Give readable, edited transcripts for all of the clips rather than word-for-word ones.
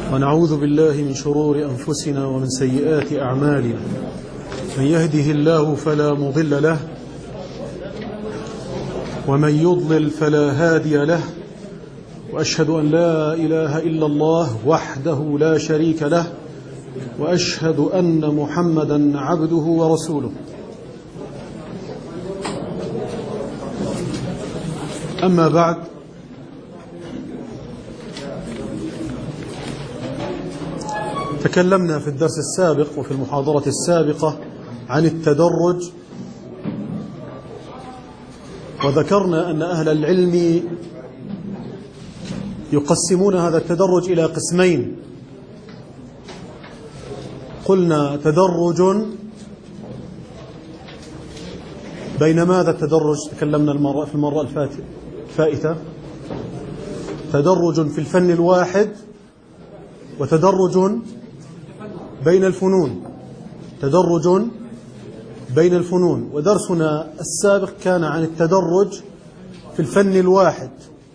ونعوذ بالله من شرور أنفسنا ومن سيئات أعمالنا. من يهده الله فلا مضل له ومن يضلل فلا هادي له، وأشهد أن لا إله إلا الله وحده لا شريك له، وأشهد أن محمدا عبده ورسوله. أما بعد، تكلمنا في الدرس السابق وفي المحاضرة السابقة عن التدرج، وذكرنا أن أهل العلم يقسمون هذا التدرج إلى قسمين. قلنا تدرج بين ماذا التدرج؟ تكلمنا في المرة الفائتة تدرج في الفن الواحد، وتدرج بين الفنون. تدرج بين الفنون. ودرسنا السابق كان عن التدرج في الفن الواحد،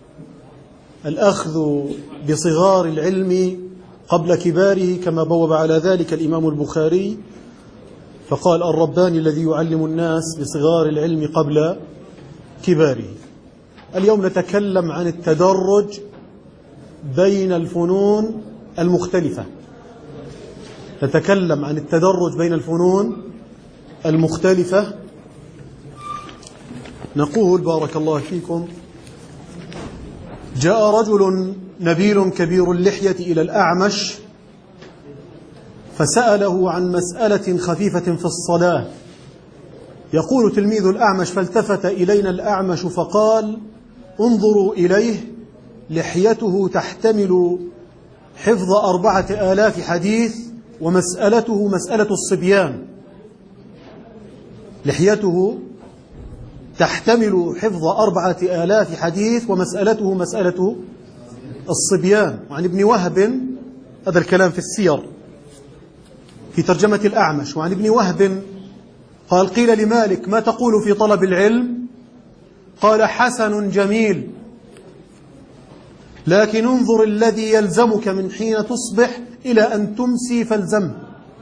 الأخذ بصغار العلم قبل كباره، كما بوب على ذلك الإمام البخاري فقال: الرباني الذي يعلم الناس بصغار العلم قبل كباره. اليوم نتكلم عن التدرج بين الفنون المختلفة. نتكلم عن التدرج بين الفنون المختلفة. نقول بارك الله فيكم: جاء رجل نبيل كبير اللحية إلى الأعمش فسأله عن مسألة خفيفة في الصلاة. يقول تلميذ الأعمش: فالتفت إلينا الأعمش فقال: انظروا إليه، لحيته تحتمل حفظ 4000 حديث، ومسألته مسألة الصبيان. لحيته تحتمل حفظ 4000 حديث، ومسألته مسألة الصبيان. وعن ابن وهب، هذا الكلام في السير في ترجمة الأعمش، وعن ابن وهب قال: قيل لمالك: ما تقول في طلب العلم؟ قال: حسن جميل، لكن انظر الذي يلزمك من حين تصبح إلى أن تمسي فالزمه.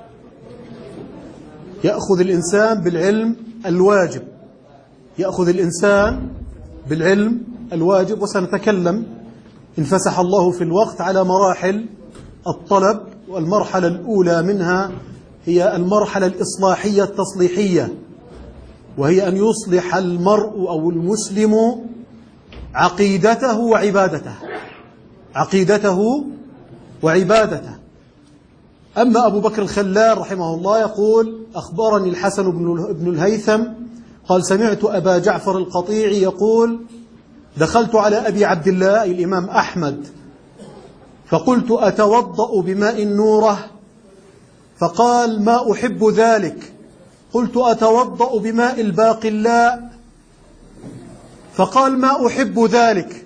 يأخذ الإنسان بالعلم الواجب، يأخذ الإنسان بالعلم الواجب. وسنتكلم إن فسح الله في الوقت على مراحل الطلب، والمرحلة الأولى منها هي المرحلة الإصلاحية التصليحية، وهي أن يصلح المرء أو المسلم عقيدته وعبادته. عقيدته وعبادته. أما أبو بكر الخلال رحمه الله يقول: أخبرني الحسن بن الهيثم قال: سمعت أبا جعفر القطيع يقول: دخلت على أبي عبد الله الإمام أحمد فقلت: أتوضأ بماء النورة؟ فقال: ما أحب ذلك. قلت: أتوضأ بماء الباقلاء؟ فقال: ما أحب ذلك.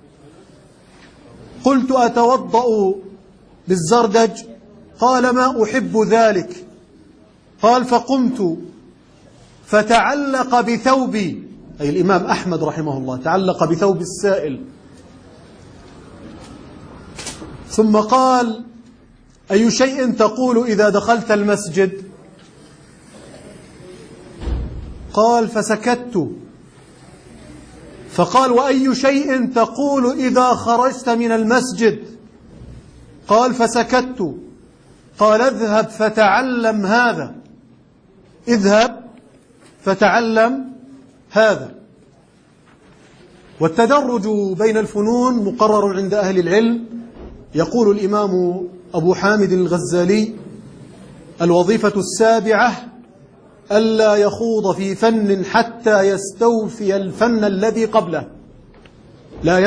قلت: أتوضأ بالزردج؟ قال: ما أحب ذلك. قال: فقمت فتعلق بثوبي، أي الإمام أحمد رحمه الله تعلق بثوب السائل، ثم قال: أي شيء تقول إذا دخلت المسجد؟ قال: فسكت. فقال: وأي شيء تقول إذا خرجت من المسجد؟ قال: فسكت. قال: اذهب فتعلم هذا، اذهب فتعلم هذا. والتدرج بين الفنون مقرر عند أهل العلم. يقول الإمام أبو حامد الغزالي: الوظيفة السابعة ألا يخوض في فن حتى يستوفي الفن الذي قبله. لا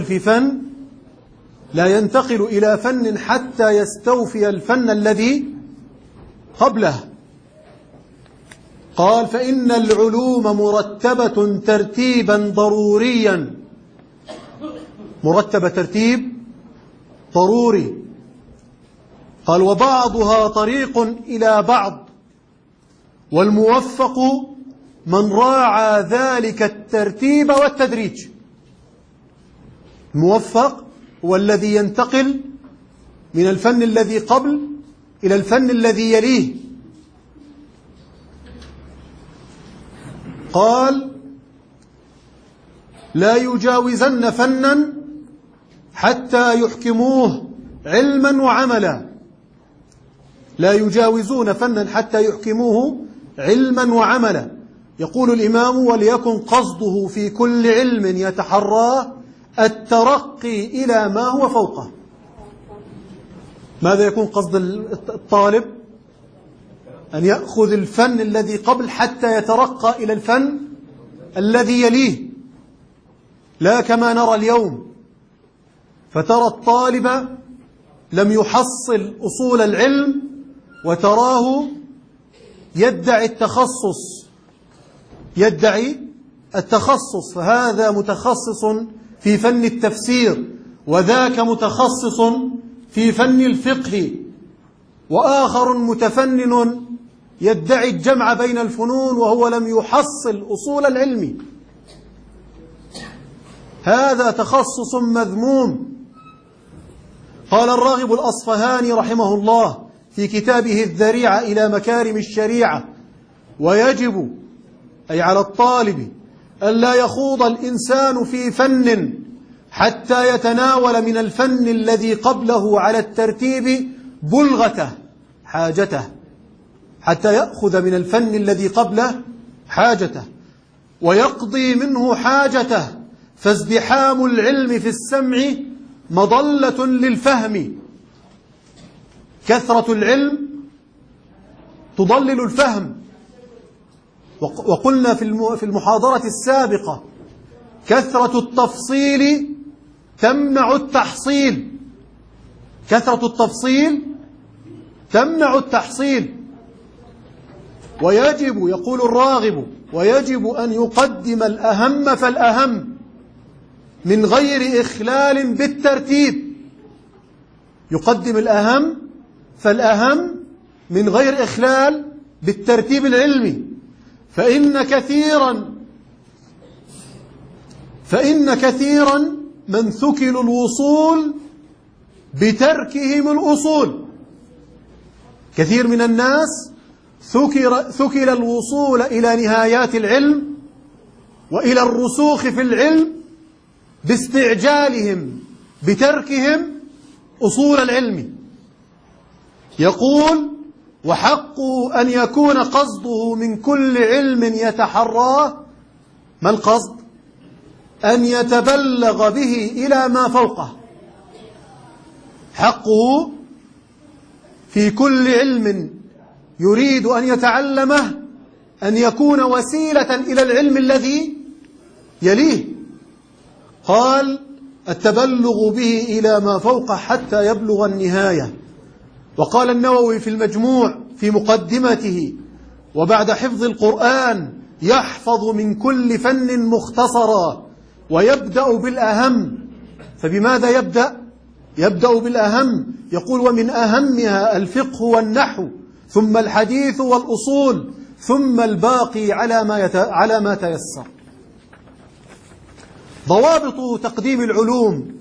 ينتقل إلى فن حتى يستوفي الفن الذي قبله. قال: فإن العلوم مرتبة ترتيبا ضروريا، مرتبة ترتيب ضروري. قال: وبعضها طريق إلى بعض، والموفق من راعى ذلك الترتيب والتدريج. الموفق هو الذي ينتقل من الفن الذي قبل إلى الفن الذي يليه. قال: لا يجاوزن فنا حتى يحكموه علما وعملا. لا يجاوزون فنا حتى يحكموه علما وعملا. يقول الإمام: وليكن قصده في كل علم يتحراه الترقي إلى ما هو فوقه. ماذا يكون قصد الطالب؟ أن يأخذ الفن الذي قبل حتى يترقى إلى الفن الذي يليه، لا كما نرى اليوم، فترى الطالب لم يحصل أصول العلم وتراه يدعي التخصص، فهذا متخصص في فن التفسير، وذاك متخصص في فن الفقه، وآخر متفنن يدعي الجمع بين الفنون وهو لم يحصل أصول العلم. هذا تخصص مذموم. قال الراغب الأصفهاني رحمه الله في كتابه الذريعة إلى مكارم الشريعة: ويجب أي على الطالب ألا يخوض الإنسان في فن حتى يتناول من الفن الذي قبله على الترتيب بلغته حاجته، حتى يأخذ من الفن الذي قبله حاجته ويقضي منه حاجته، فازدحام العلم في السمع مضلة للفهم. كثرة العلم تضلل الفهم. وقلنا في المحاضرة السابقة: كثرة التفصيل تمنع التحصيل. كثرة التفصيل تمنع التحصيل. ويجب، يقول الراغب، ويجب أن يقدم الأهم فالأهم من غير إخلال بالترتيب. يقدم الأهم فالأهم من غير إخلال بالترتيب العلمي. فإن كثيرا من ثكلوا الوصول بتركهم الأصول. كثير من الناس ثكل الوصول إلى نهايات العلم وإلى الرسوخ في العلم باستعجالهم بتركهم أصول العلم. يقول: وحقه أن يكون قصده من كل علم يتحراه. ما القصد؟ أن يتبلغ به إلى ما فوقه. حقه في كل علم يريد أن يتعلمه أن يكون وسيلة إلى العلم الذي يليه. قال: التبلغ به إلى ما فوقه حتى يبلغ النهاية. وقال النووي في المجموع في مقدمته: وبعد حفظ القرآن يحفظ من كل فن مختصرا ويبدأ بالأهم. فبماذا يبدأ؟ يبدأ بالأهم. يقول: ومن أهمها الفقه والنحو، ثم الحديث والأصول، ثم الباقي على ما تيسر. ضوابط تقديم العلوم.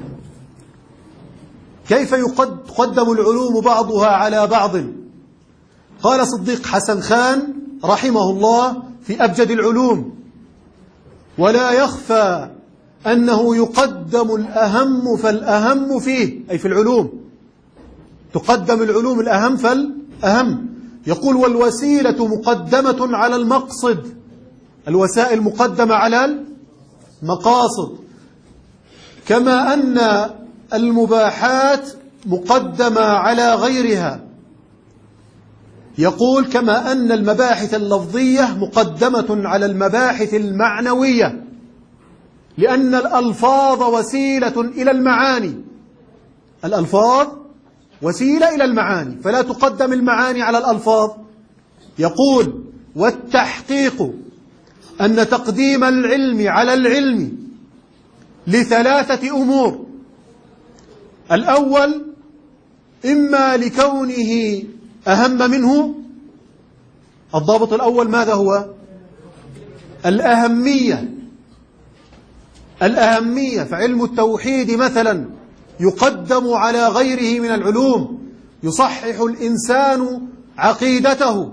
كيف تقدم العلوم بعضها على بعض؟ قال صديق حسن خان رحمه الله في أبجد العلوم: ولا يخفى أنه يقدم الأهم فالأهم فيه، أي في العلوم تقدم العلوم الأهم فالأهم. يقول: والوسيلة مقدمة على المقصد. الوسائل مقدمة على المقاصد، كما أن المباحات مقدمة على غيرها. يقول: كما أن المباحث اللفظية مقدمة على المباحث المعنوية، لأن الألفاظ وسيلة إلى المعاني. الألفاظ وسيلة إلى المعاني، فلا تقدم المعاني على الألفاظ. يقول: والتحقيق أن تقديم العلم على العلم لثلاثة أمور. الأول: إما لكونه أهم منه. الضابط الأول ماذا هو؟ الأهمية. فعلم التوحيد مثلا يقدم على غيره من العلوم، يصحح الإنسان عقيدته.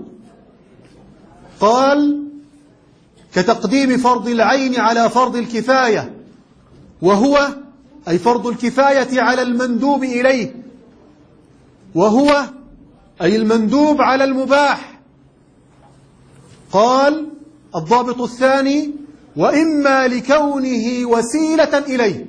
قال: كتقديم فرض العين على فرض الكفاية، وهو أي فرض الكفاية على المندوب إليه، وهو أي المندوب على المباح. قال: الضابط الثاني: وإما لكونه وسيلة إليه.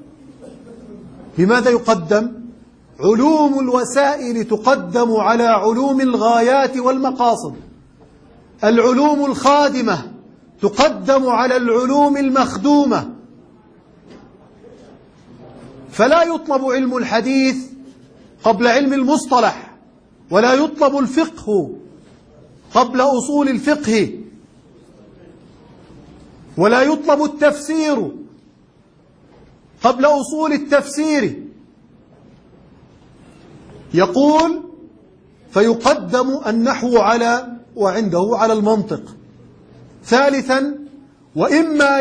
بماذا يقدم؟ علوم الوسائل تقدم على علوم الغايات والمقاصد، العلوم الخادمة تقدم على العلوم المخدومة. فلا يطلب علم الحديث قبل علم المصطلح، ولا يطلب الفقه قبل أصول الفقه، ولا يطلب التفسير قبل أصول التفسير. يقول: فيقدم النحو وعنده على المنطق. ثالثا: وإما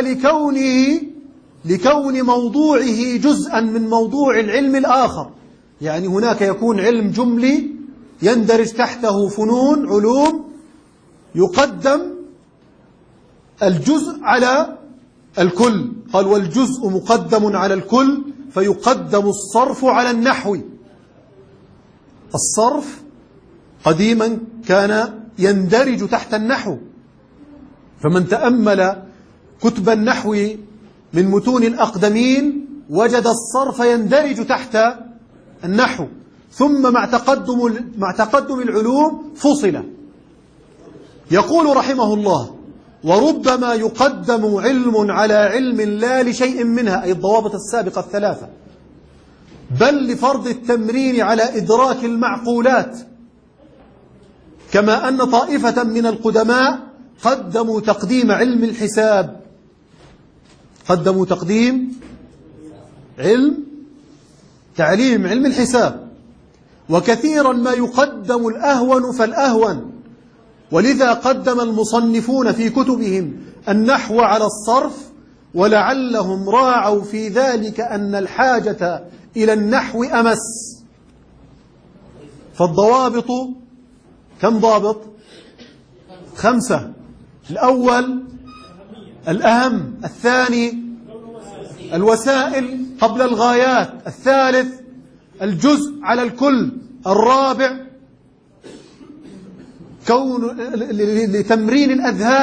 لكون موضوعه جزءا من موضوع العلم الآخر، يعني هناك يكون علم جملي يندرج تحته فنون علوم، يقدم الجزء على الكل. قال: والجزء مقدم على الكل، فيقدم الصرف على النحو. الصرف قديما كان يندرج تحت النحو، فمن تأمل كتب النحو من متون الأقدمين وجد الصرف يندرج تحت النحو، ثم مع تقدم العلوم فصل. يقول رحمه الله: وربما يقدم علم على علم لا لشيء منها، أي الضوابط السابقة الثلاثة، بل لفرض التمرين على إدراك المعقولات، كما أن طائفة من القدماء قدموا تقديم علم الحساب، قدموا تقديم تعليم علم الحساب. وكثيرا ما يقدم الأهون فالأهون، ولذا قدم المصنفون في كتبهم النحو على الصرف، ولعلهم راعوا في ذلك أن الحاجة إلى النحو أمس. فالضوابط كم ضابط؟ 5. الأول الأهم، الثاني الوسائل قبل الغايات، الثالث الجزء على الكل، الرابع لتمرين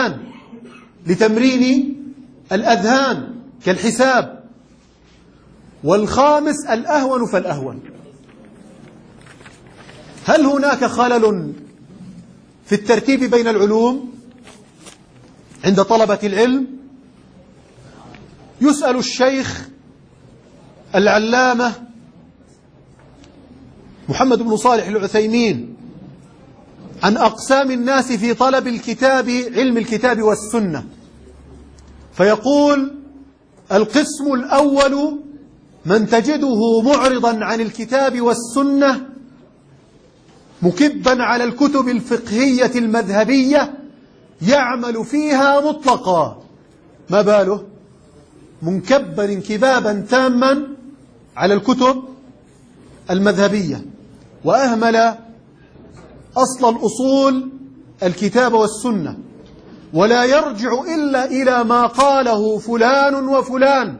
الأذهان كالحساب، والخامس الأهون فالأهون. هل هناك خلل في الترتيب بين العلوم عند طلبة العلم؟ يسأل الشيخ العلامة محمد بن صالح العثيمين عن أقسام الناس في طلب الكتاب، علم الكتاب والسنة، فيقول: القسم الأول من تجده معرضا عن الكتاب والسنة، مكبا على الكتب الفقهية المذهبية، يعمل فيها مطلقا. ما باله؟ منكبا انكبابا تاما على الكتب المذهبية، وأهمل أصل الأصول الكتاب والسنة، ولا يرجع إلا إلى ما قاله فلان وفلان.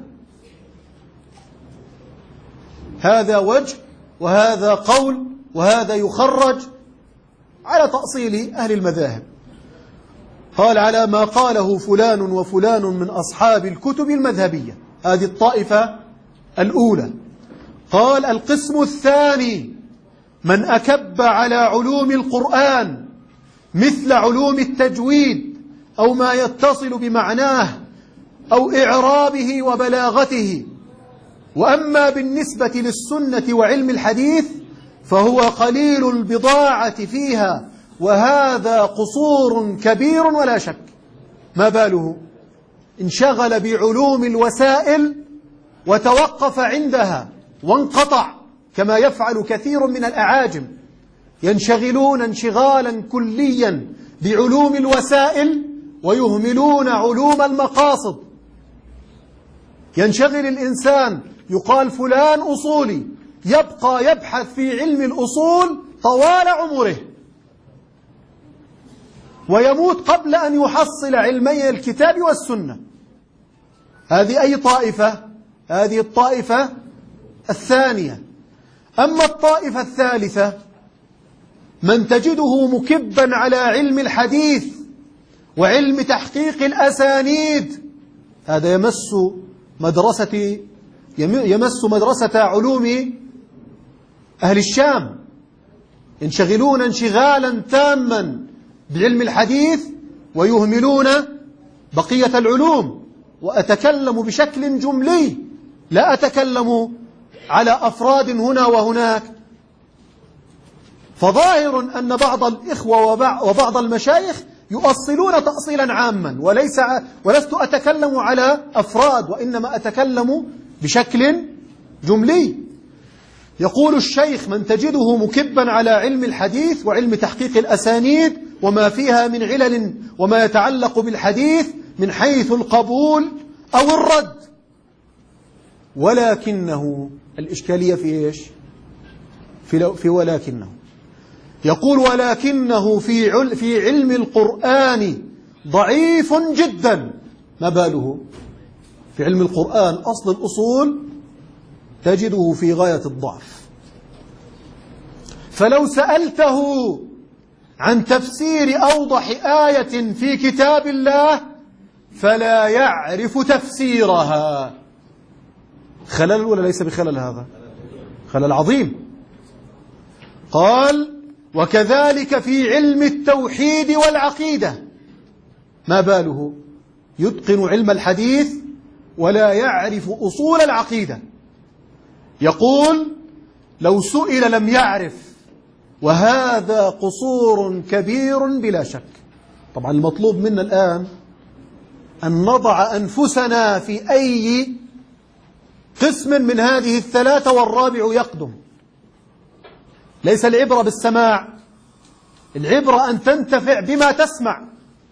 هذا وجه، وهذا قول، وهذا يخرج على تأصيل أهل المذاهب. قال: على ما قاله فلان وفلان من أصحاب الكتب المذهبية. هذه الطائفة الأولى. قال: القسم الثاني من أكب على علوم القرآن مثل علوم التجويد أو ما يتصل بمعناه أو إعرابه وبلاغته. وأما بالنسبة للسنة وعلم الحديث فهو قليل البضاعة فيها، وهذا قصور كبير ولا شك. ما باله؟ انشغل بعلوم الوسائل وتوقف عندها وانقطع، كما يفعل كثير من الأعاجم، ينشغلون انشغالا كليا بعلوم الوسائل ويهملون علوم المقاصد. ينشغل الإنسان يقال فلان أصولي، يبقى يبحث في علم الأصول طوال عمره ويموت قبل أن يحصل علمي الكتاب والسنة. هذه أي طائفة؟ هذه الطائفة الثانية. أما الطائفة الثالثة من تجده مكبا على علم الحديث وعلم تحقيق الأسانيد، هذا يمس مدرسة علوم أهل الشام، ينشغلون انشغالا تاما بعلم الحديث ويهملون بقية العلوم. وأتكلم بشكل جملي، لا أتكلم على أفراد هنا وهناك. فظاهر أن بعض الإخوة وبعض المشايخ يؤصلون تأصيلا عاما، ولست أتكلم على أفراد، وإنما أتكلم بشكل جملي. يقول الشيخ من تجده مكبا على علم الحديث وعلم تحقيق الأسانيد وما فيها من علل وما يتعلق بالحديث من حيث القبول أو الرد، ولكنه الإشكالية في إيش؟ في ولكنه. يقول ولكنه في علم القرآن ضعيف جدا. ما باله في علم القرآن؟ أصل الأصول تجده في غاية الضعف. فلو سألته عن تفسير أوضح آية في كتاب الله فلا يعرف تفسيرها. خلل ولا ليس بخلل؟ هذا خلل عظيم. قال وكذلك في علم التوحيد والعقيدة. ما باله يتقن علم الحديث ولا يعرف أصول العقيدة. يقول لو سئل لم يعرف، وهذا قصور كبير بلا شك. طبعا المطلوب منا الآن أن نضع أنفسنا في أي قسم من هذه الثلاثة والرابع يقدم. ليس العبرة بالسماع، العبرة أن تنتفع بما تسمع.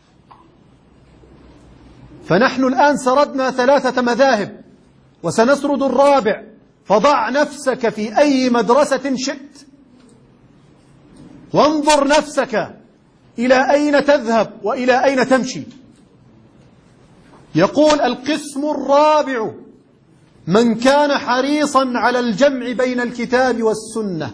فنحن الآن سردنا 3 مذاهب وسنسرد الرابع، فضع نفسك في أي مدرسة شئت وانظر نفسك إلى أين تذهب وإلى أين تمشي. يقول القسم الرابع من كان حريصا على الجمع بين الكتاب والسنة.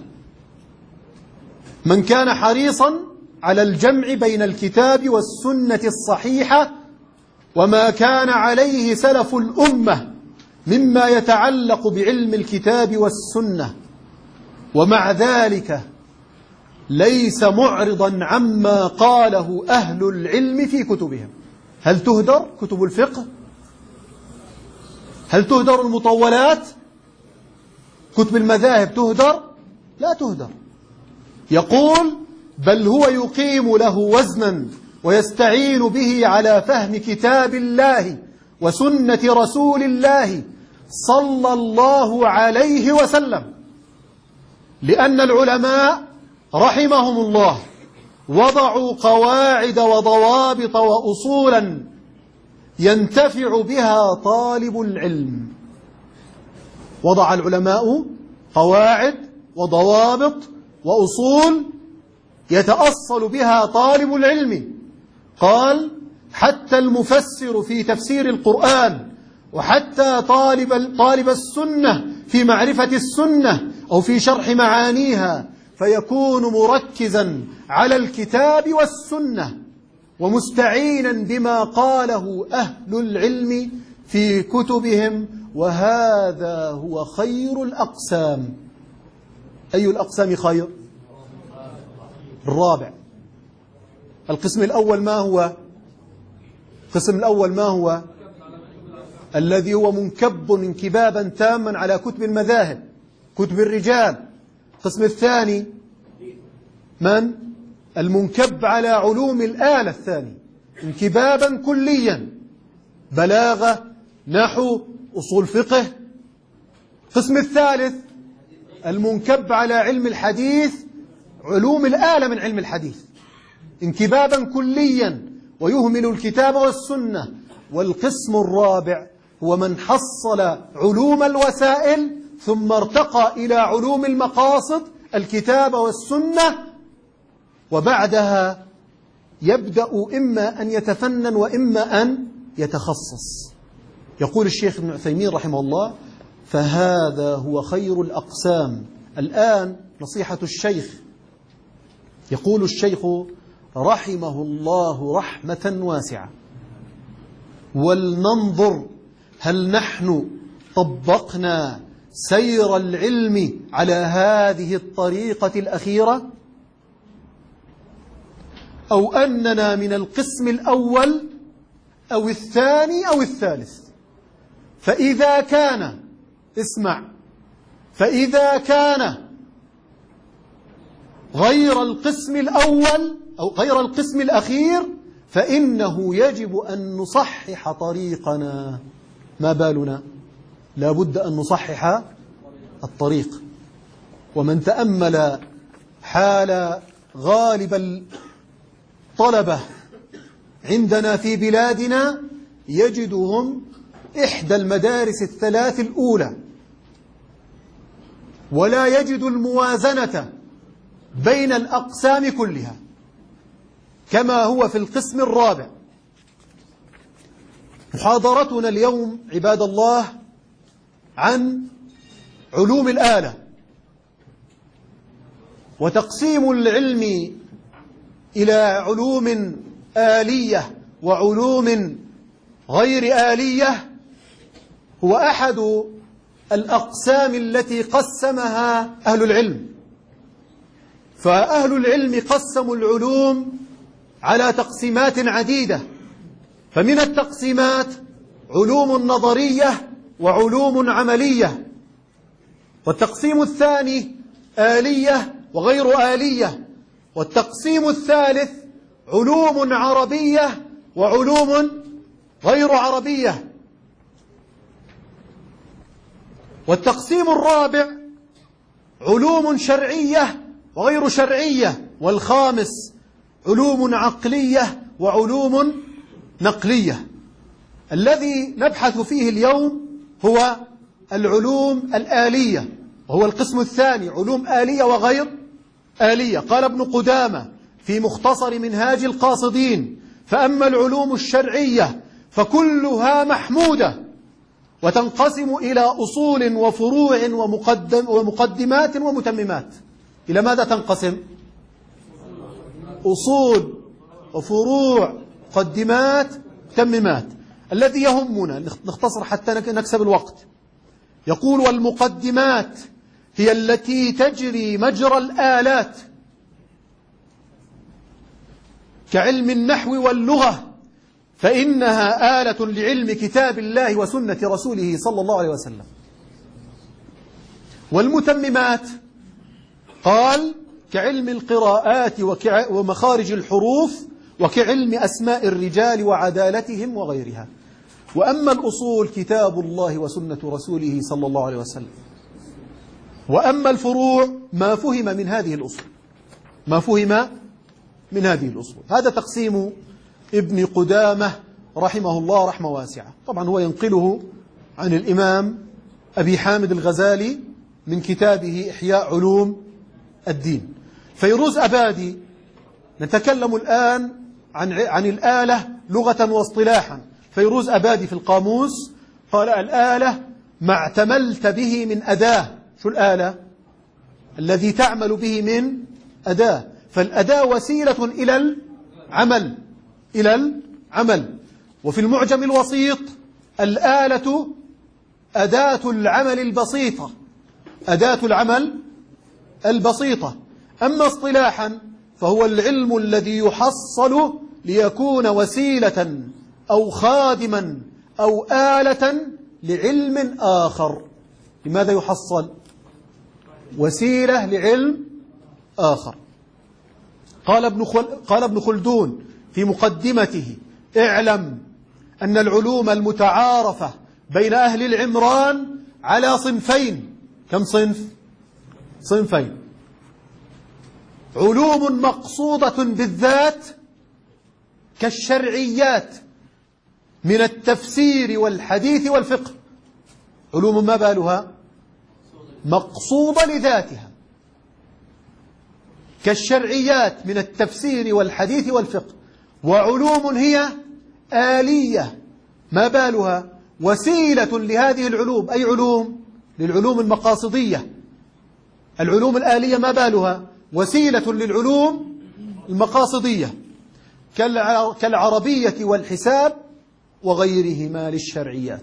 من كان حريصا على الجمع بين الكتاب والسنة الصحيحة وما كان عليه سلف الأمة مما يتعلق بعلم الكتاب والسنة، ومع ذلك ليس معرضا عما قاله أهل العلم في كتبهم. هل تهدر كتب الفقه؟ هل تهدر المطولات؟ كتب المذاهب تهدر؟ لا تهدر. يقول بل هو يقيم له وزنا ويستعين به على فهم كتاب الله وسنة رسول الله صلى الله عليه وسلم، لأن العلماء رحمهم الله وضعوا قواعد وضوابط وأصولا ينتفع بها طالب العلم. وضع العلماء قواعد وضوابط وأصول يتأصل بها طالب العلم. قال حتى المفسر في تفسير القرآن، وحتى طالب السنة في معرفة السنة أو في شرح معانيها، فيكون مركزا على الكتاب والسنة ومستعينا بما قاله أهل العلم في كتبهم. وهذا هو خير الأقسام. أي الأقسام خير؟ الرابع. القسم الأول ما هو؟ القسم الأول ما هو؟ الذي هو منكب انكبابا تاما على كتب المذاهب، كتب الرجال. القسم الثاني من؟ المنكب على علوم الآلة الثاني انكبابا كليا، بلاغة، نحو، أصول فقه. القسم الثالث المنكب على علم الحديث، علوم الآلة من علم الحديث انكبابا كليا ويهمل الكتاب والسنة. والقسم الرابع هو من حصل علوم الوسائل ثم ارتقى إلى علوم المقاصد الكتاب والسنة، وبعدها يبدأ إما أن يتفنن وإما أن يتخصص. يقول الشيخ ابن عثيمين رحمه الله: فهذا هو خير الأقسام. الآن نصيحة الشيخ. يقول الشيخ رحمه الله رحمة واسعة: ولننظر هل نحن طبقنا سير العلم على هذه الطريقة الأخيرة، أو أننا من القسم الأول أو الثاني أو الثالث. فإذا كان، اسمع، فإذا كان غير القسم الأول أو غير القسم الأخير فإنه يجب أن نصحح طريقنا. ما بالنا؟ لا بد أن نصحح الطريق. ومن تأمل حال غالب الطلبة عندنا في بلادنا يجدهم إحدى المدارس الثلاث الأولى، ولا يجد الموازنة بين الأقسام كلها كما هو في القسم الرابع. محاضرتنا اليوم عباد الله عن علوم الآلة، وتقسيم العلم إلى علوم آلية وعلوم غير آلية هو أحد الأقسام التي قسمها أهل العلم. فأهل العلم قسموا العلوم على تقسيمات عديدة، فمن التقسيمات علوم نظرية وعلوم عملية، والتقسيم الثاني آلية وغير آلية، والتقسيم الثالث علوم عربية وعلوم غير عربية، والتقسيم الرابع علوم شرعية وغير شرعية، والخامس علوم عقلية وعلوم نقلية. الذي نبحث فيه اليوم هو العلوم الآلية، وهو القسم الثاني، علوم آلية وغير آلية. قال ابن قدامة في مختصر منهاج القاصدين: فأما العلوم الشرعية فكلها محمودة، وتنقسم إلى أصول وفروع ومقدمات ومتممات. إلى ماذا تنقسم؟ أصول وفروع، مقدمات، متممات. الذي يهمنا نختصر حتى نكسب الوقت. يقول: والمقدمات هي التي تجري مجرى الآلات كعلم النحو واللغة، فإنها آلة لعلم كتاب الله وسنة رسوله صلى الله عليه وسلم. والمتممات قال: كعلم القراءات ومخارج الحروف، وكعلم أسماء الرجال وعدالتهم وغيرها. وأما الأصول كتاب الله وسنة رسوله صلى الله عليه وسلم. وأما الفروع ما فهم من هذه الأصول، ما فهم من هذه الأصول. هذا تقسيم ابن قدامة رحمه الله رحمة واسعة. طبعا هو ينقله عن الإمام أبي حامد الغزالي من كتابه إحياء علوم الدين. فيروز أبادي، نتكلم الآن عن الآلة لغة واصطلاحا. فيروز أبادي في القاموس قال: الآلة ما اعتملت به من أداة. شو الآلة؟ الذي تعمل به من أداة. فالأداة وسيلة إلى العمل. وفي المعجم الوسيط: الآلة أداة العمل البسيطة، أداة العمل البسيطة. أما اصطلاحا فهو العلم الذي يحصل ليكون وسيلة أو خادما أو آلة لعلم آخر. لماذا يحصل؟ وسيلة لعلم آخر. قال ابن خلدون في مقدمته: اعلم أن العلوم المتعارفة بين أهل العمران على صنفين. كم صنف؟ صنفين: علوم مقصودة بالذات كالشرعيات من التفسير والحديث والفقه. علوم ما بالها؟ مقصودة لذاتها، كالشرعيات من التفسير والحديث والفقه. وعلوم هي آلية، ما بالها؟ وسيلة لهذه العلوم. أي علوم؟ للعلوم المقاصدية. العلوم الآلية ما بالها؟ وسيلة للعلوم المقاصدية، كالعربية والحساب وغيرهما للشرعيات.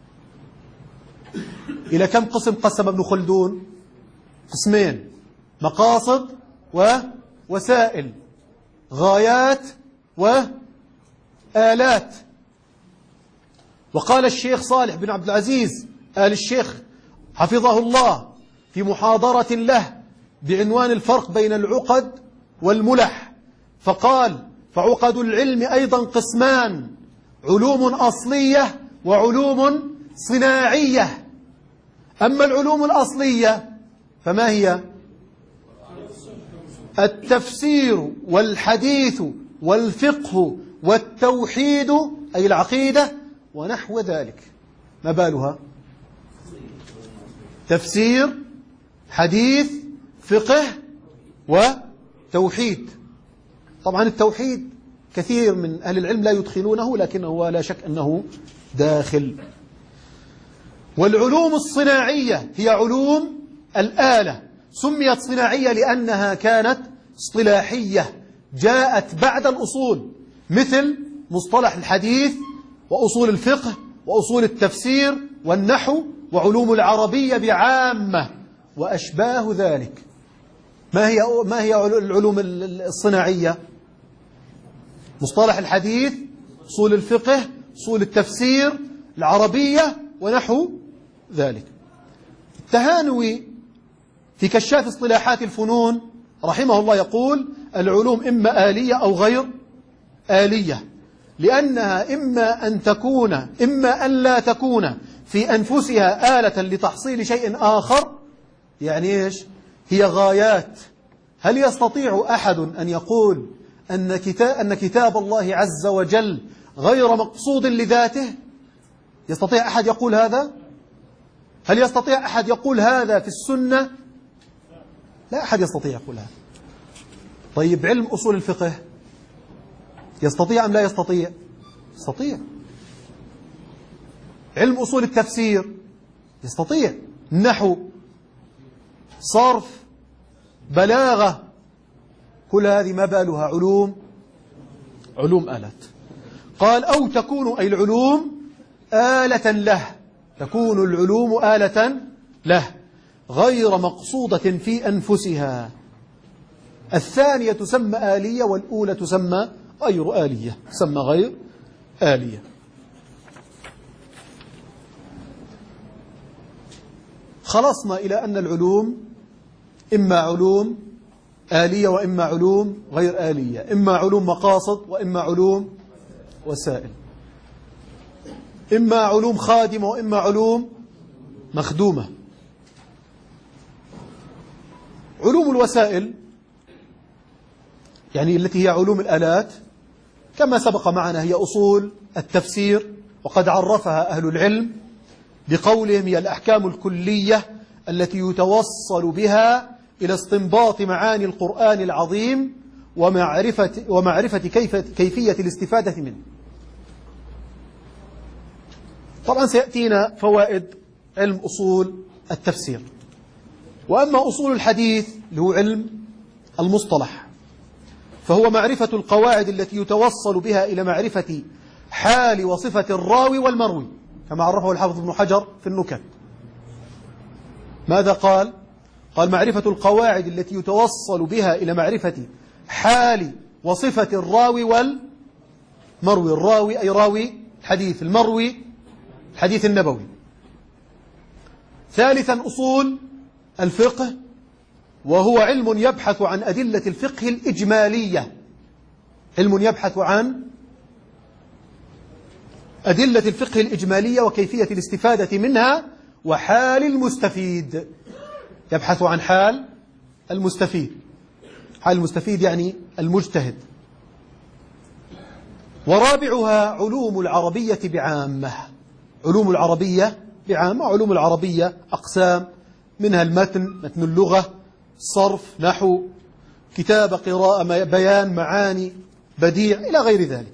إلى كم قسم قسم ابن خلدون؟ قسمين: مقاصد ووسائل، غايات وآلات. وقال الشيخ صالح بن عبد العزيز آل الشيخ حفظه الله في محاضرة له بعنوان الفرق بين العقد والملح، فقال: فعقد العلم أيضا قسمان: علوم أصلية وعلوم صناعية. أما العلوم الأصلية فما هي؟ التفسير والحديث والفقه والتوحيد أي العقيدة ونحو ذلك. ما بالها؟ تفسير، حديث، فقه وتوحيد. طبعا التوحيد كثير من أهل العلم لا يدخلونه، لكنه لا شك أنه داخل. والعلوم الصناعية هي علوم الآلة. سميت صناعية لأنها كانت اصطلاحية جاءت بعد الأصول، مثل مصطلح الحديث وأصول الفقه وأصول التفسير والنحو وعلوم العربية بعامة وأشباه ذلك. ما هي العلوم الصناعية؟ مصطلح الحديث، أصول الفقه، أصول التفسير، العربية ونحو ذلك. التهانوي في كشاف اصطلاحات الفنون رحمه الله يقول: العلوم إما آلية أو غير آلية، لأنها إما أن لا تكون في أنفسها آلة لتحصيل شيء آخر. يعني إيش؟ هي غايات. هل يستطيع أحد أن يقول أن كتاب الله عز وجل غير مقصود لذاته؟ يستطيع أحد يقول هذا؟ هل يستطيع أحد يقول هذا في السنة؟ لا أحد يستطيع يقول هذا. طيب علم أصول الفقه يستطيع أم لا يستطيع؟ يستطيع. علم أصول التفسير يستطيع. نحو، صرف، بلاغة، كل هذه ما بالها؟ علوم آلات. قال: أو تكون أي العلوم آلة له، تكون العلوم آلة له غير مقصودة في أنفسها. الثانية تسمى آلية والأولى تسمى غير آلية، تسمى غير آلية. خلصنا إلى أن العلوم إما علوم آلية وإما علوم غير آلية، إما علوم مقاصد وإما علوم وسائل، إما علوم خادمة وإما علوم مخدومة. علوم الوسائل يعني التي هي علوم الآلات كما سبق معنا هي أصول التفسير، وقد عرفها أهل العلم بقولهم: هي الأحكام الكلية التي يتوصل بها إلى استنباط معاني القرآن العظيم ومعرفة كيفية الاستفادة منه. طبعا سيأتينا فوائد علم أصول التفسير. وأما أصول الحديث اللي هو علم المصطلح فهو معرفة القواعد التي يتوصل بها إلى معرفة حال وصفة الراوي والمروي، كما عرفه الحافظ ابن حجر في النكت. ماذا قال؟ قال: معرفة القواعد التي يتوصل بها إلى معرفة حال وصفة الراوي والمروي. الراوي أي راوي الحديث، المروي الحديث النبوي. ثالثا أصول الفقه، وهو علم يبحث عن أدلة الفقه الإجمالية، علم يبحث عن أدلة الفقه الإجمالية وكيفية الاستفادة منها وحال المستفيد. يبحث عن حال المستفيد، حال المستفيد يعني المجتهد. ورابعها علوم العربية بعامة. علوم العربية بعامة. علوم العربية أقسام، منها المتن، متن اللغة، صرف، نحو، كتابة، قراءة، بيان، معاني، بديع، إلى غير ذلك.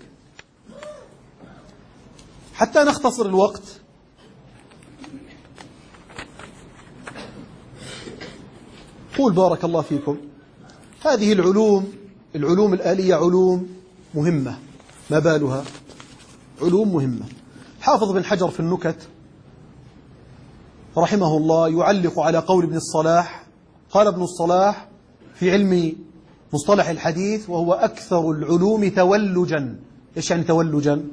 حتى نختصر الوقت قول بارك الله فيكم، هذه العلوم الآلية علوم مهمة، ما بالها علوم مهمة. حافظ بن حجر في النكت رحمه الله يعلق على قول ابن الصلاح، قال ابن الصلاح في علم مصطلح الحديث: وهو أكثر العلوم تولجا. إيش يعني تولجا؟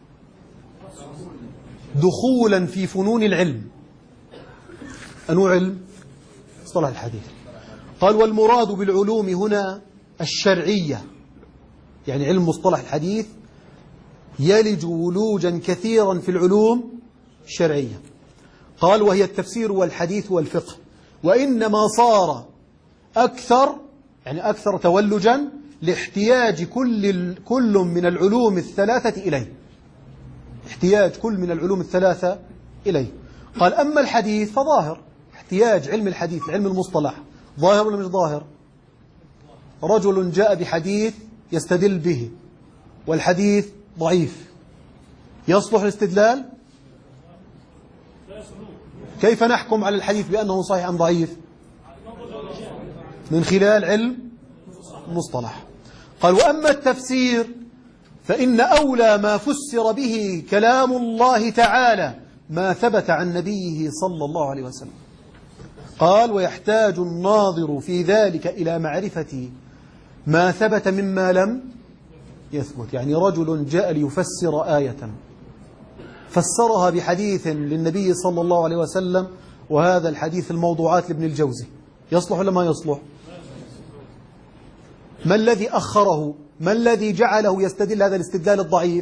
دخولا في فنون العلم. أنواع علم مصطلح الحديث. قال: والمراد بالعلوم هنا الشرعية، يعني علم مصطلح الحديث يلج ولوجا كثيرا في العلوم الشرعية. قال: وهي التفسير والحديث والفقه، وإنما صار أكثر، يعني أكثر تولجا لاحتياج كل من العلوم الثلاثة إليه. احتياج كل من العلوم الثلاثة إليه. قال: أما الحديث فظاهر. احتياج علم الحديث لعلم المصطلح ظاهر ولا مش ظاهر؟ رجل جاء بحديث يستدل به والحديث ضعيف، يصلح الاستدلال؟ كيف نحكم على الحديث بأنه صحيح أم ضعيف؟ من خلال علم المصطلح. قال: وأما التفسير فإن أولى ما فسر به كلام الله تعالى ما ثبت عن نبيه صلى الله عليه وسلم. قال: ويحتاج الناظر في ذلك إلى معرفة ما ثبت مما لم يثبت. يعني رجل جاء ليفسر آية فسرها بحديث للنبي صلى الله عليه وسلم، وهذا الحديث الموضوعات لابن الجوزي، يصلح ولا ما يصلح؟ ما الذي أخره؟ ما الذي جعله يستدل هذا الاستدلال الضعيف؟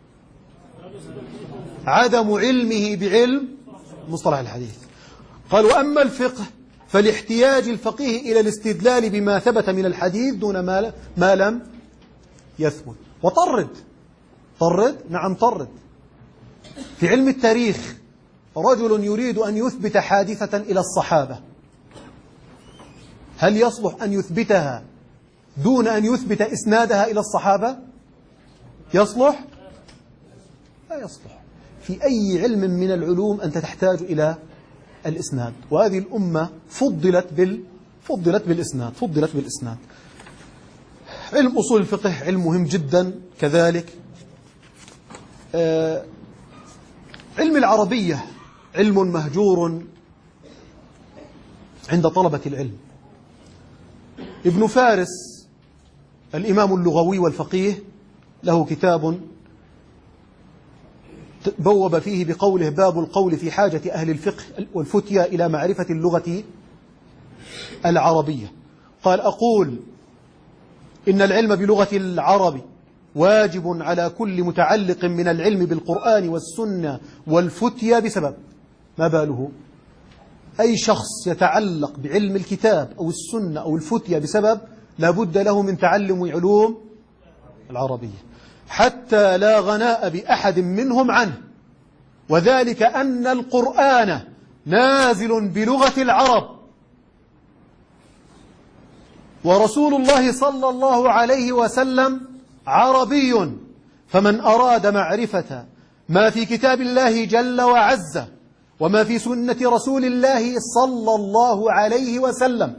عدم علمه بعلم مصطلح الحديث. قال: وأما الفقه فالاحتياج الفقيه إلى الاستدلال بما ثبت من الحديث دون ما لم يثبت. وطرد نعم طرد. في علم التاريخ رجل يريد أن يثبت حادثة إلى الصحابة، هل يصلح أن يثبتها دون أن يثبت إسنادها إلى الصحابة؟ يصلح؟ لا يصلح. في أي علم من العلوم أنت تحتاج إلى الإسناد، وهذه الأمة فضلت بالإسناد. علم أصول الفقه علم مهم جدا كذلك. علم العربية علم مهجور عند طلبة العلم. ابن فارس الإمام اللغوي والفقيه له كتاب بوب فيه بقوله: باب القول في حاجة أهل الفقه والفتيا إلى معرفة اللغة العربية. قال: أقول إن العلم بلغة العرب واجب على كل متعلق من العلم بالقرآن والسنة والفتيا بسبب. ما باله؟ أي شخص يتعلق بعلم الكتاب أو السنة أو الفتيا بسبب لابد له من تعلم علوم العربية، حتى لا غناء بأحد منهم عنه، وذلك أن القرآن نازل بلغة العرب، ورسول الله صلى الله عليه وسلم عربي، فمن أراد معرفة ما في كتاب الله جل وعز وما في سنة رسول الله صلى الله عليه وسلم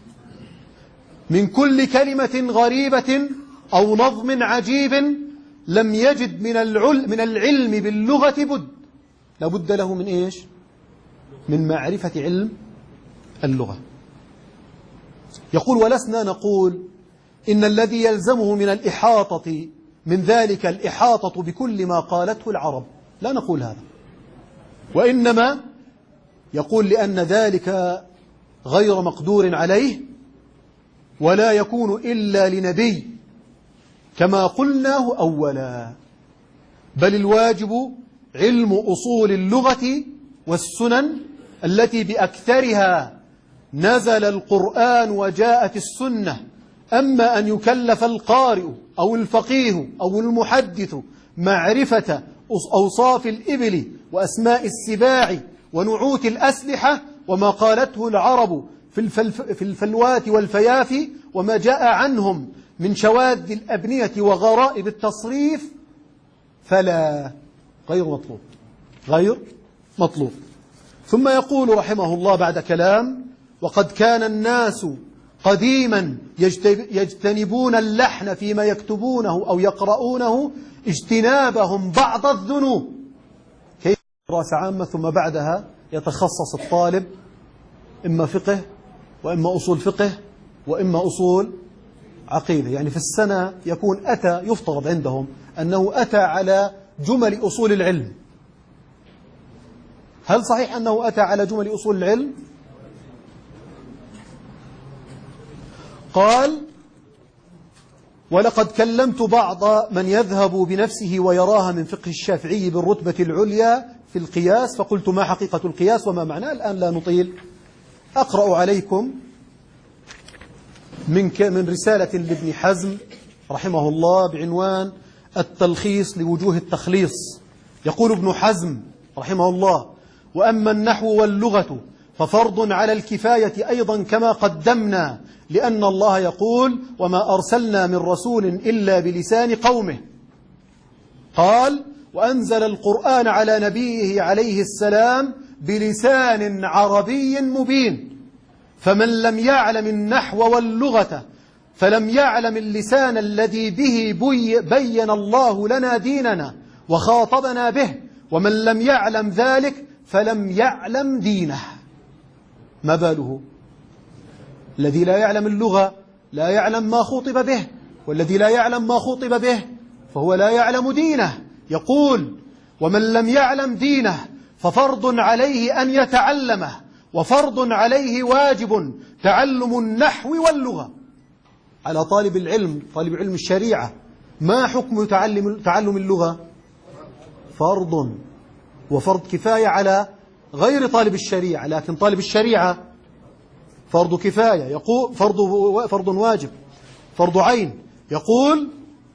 من كل كلمة غريبة أو نظم عجيب لم يجد من العلم باللغة بد، لابد له من إيش؟ من معرفة علم اللغة. يقول: ولسنا نقول إن الذي يلزمه من الإحاطة من ذلك الإحاطة بكل ما قالته العرب، لا نقول هذا، وإنما يقول لأن ذلك غير مقدور عليه ولا يكون إلا لنبي كما قلناه أولا، بل الواجب علم أصول اللغة والسنن التي بأكثرها نزل القرآن وجاءت السنة. أما أن يكلف القارئ أو الفقيه أو المحدث معرفة أوصاف الإبل وأسماء السباع ونعوت الأسلحة وما قالته العرب في الفلوات والفيافي وما جاء عنهم من شواذ الأبنية وغرائب التصريف فلا، غير مطلوب، غير مطلوب. ثم يقول رحمه الله بعد كلام: وقد كان الناس قديما يجتنبون اللحن فيما يكتبونه أو يقرؤونه اجتنابهم بعض الذنوب. كيف دراسة عامة ثم بعدها يتخصص الطالب إما فقه وإما أصول فقه وإما أصول عقيدة. يعني في السنة يكون أتى، يفترض عندهم أنه أتى على جمل أصول العلم. هل صحيح أنه أتى على جمل أصول العلم؟ قال: ولقد كلمت بعض من يذهب بنفسه ويراها من فقه الشافعي بالرتبة العليا في القياس، فقلت: ما حقيقة القياس وما معناه؟ الآن لا نطيل. أقرأ عليكم من رسالة لابن حزم رحمه الله بعنوان التلخيص لوجوه التخليص. يقول ابن حزم رحمه الله: وأما النحو واللغة ففرض على الكفاية أيضا كما قدمنا، لأن الله يقول: وما أرسلنا من رسول إلا بلسان قومه. قال: وأنزل القرآن على نبيه عليه السلام بلسان عربي مبين، فمن لم يعلم النحو واللغة فلم يعلم اللسان الذي به بين الله لنا ديننا وخاطبنا به، ومن لم يعلم ذلك فلم يعلم دينه. ما باله؟ الذي لا يعلم اللغة لا يعلم ما خطب به، والذي لا يعلم ما خطب به فهو لا يعلم دينه. يقول: ومن لم يعلم دينه ففرض عليه أن يتعلمه، وفرض عليه واجب تعلم النحو واللغة. على طالب العلم، طالب علم الشريعة، ما حكم تعلم اللغة؟ فرض، وفرض كفاية على غير طالب الشريعة، لكن طالب الشريعة فرض كفاية، يقول فرض واجب، فرض عين. يقول: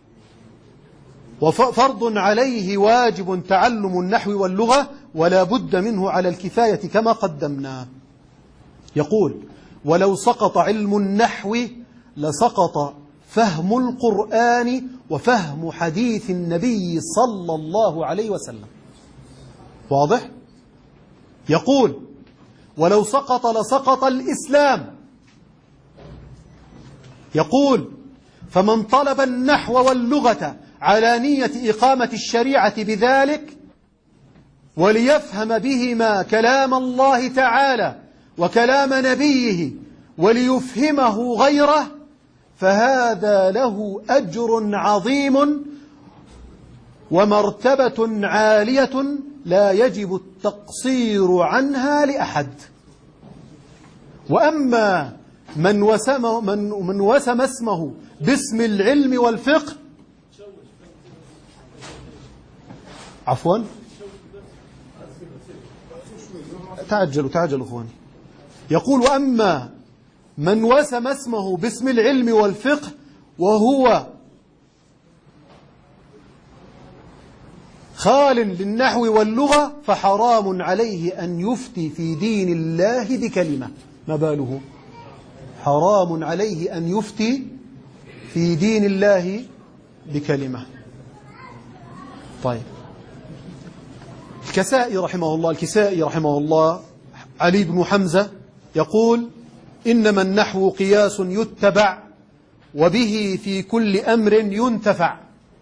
وفرض عليه واجب تعلم النحو واللغة ولا بد منه على الكفاية كما قدمنا. يقول: ولو سقط علم النحو لسقط فهم القرآن وفهم حديث النبي صلى الله عليه وسلم. واضح؟ يقول: ولو سقط لسقط الإسلام. يقول: فمن طلب النحو واللغة على نية إقامة الشريعة بذلك وليفهم بهما كلام الله تعالى وكلام نبيه وليفهمه غيره فهذا له أجر عظيم ومرتبة عالية لا يجب التقصير عنها لأحد. وأما من وسم اسمه باسم العلم والفقه، عفوا تعجلوا اخواني. يقول: وأما من وسم اسمه باسم العلم والفقه وهو خال للنحو واللغة فحرام عليه أن يفتي في دين الله بكلمة. ما باله؟ حرام عليه أن يفتي في دين الله بكلمة. طيب، الكسائي رحمه الله علي بن حمزة يقول: إنما النحو قياس يتبع وبه في كل أمر ينتفع،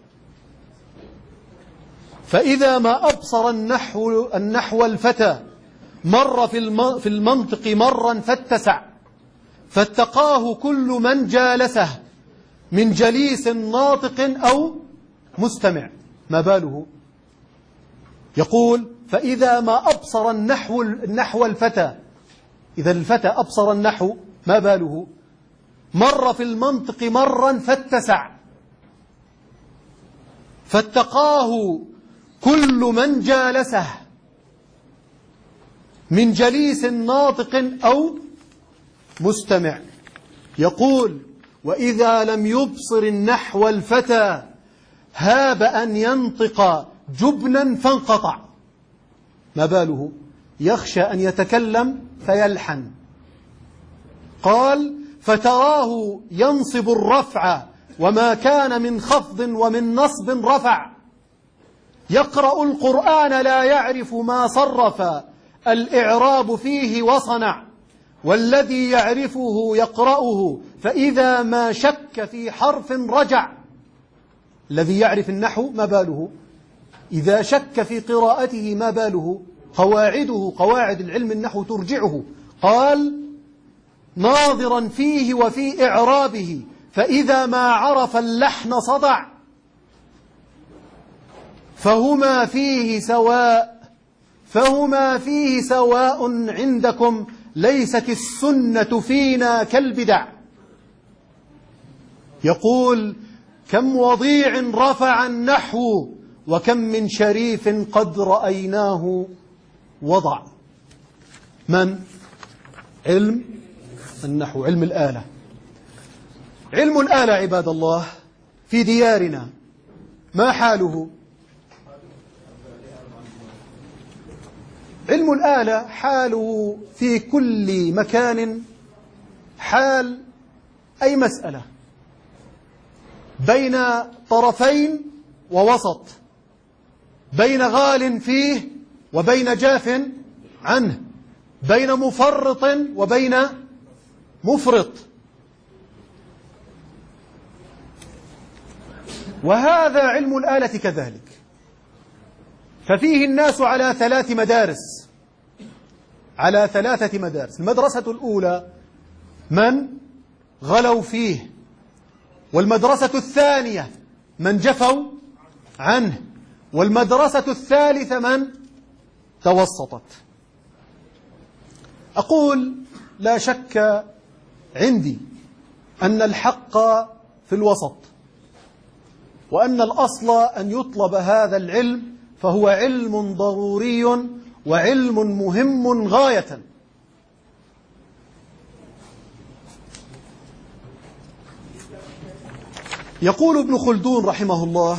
فإذا ما أبصر النحو الفتى مر في المنطق مرا فاتسع، فاتقاه كل من جالسه من جليس ناطق أو مستمع. ما باله؟ يقول: فإذا ما أبصر النحو الفتى، إذا الفتى أبصر النحو ما باله؟ مر في المنطق مرا فاتسع، فاتقاه كل من جالسه من جليس ناطق أو مستمع. يقول: وإذا لم يبصر النحو الفتى هاب أن ينطق جبنا فانقطع. ما باله يخشى أن يتكلم فيلحن. قال فتراه ينصب الرفع وما كان من خفض ومن نصب رفع، يقرأ القرآن لا يعرف ما صرف الإعراب فيه وصنع، والذي يعرفه يقرأه فإذا ما شك في حرف رجع. الذي يعرف النحو ما باله إذا شك في قراءته ما باله قواعده قواعد العلم النحو ترجعه. قال ناظرا فيه وفي إعرابه فإذا ما عرف اللحن صدع، فهما فيه سواء عندكم ليست السنة فينا كالبدع. يقول كم وضيع رفع النحو وكم من شريف قد رأيناه وضع. من؟ علم النحو، علم الآلة. علم الآلة عباد الله في ديارنا ما حاله؟ علم الآلة حاله في كل مكان حال أي مسألة بين طرفين ووسط، بين غال فيه وبين جاف عنه، بين مفرط وبين مفرط. وهذا علم الآلة كذلك، ففيه الناس على 3 مدارس، على 3 مدارس. المدرسة الأولى من غلوا فيه، والمدرسة الثانية من جفوا عنه، والمدرسة الثالثة من توسطت. أقول لا شك عندي أن الحق في الوسط، وأن الأصل أن يطلب هذا العلم، فهو علم ضروري وعلم مهم غاية. يقول ابن خلدون رحمه الله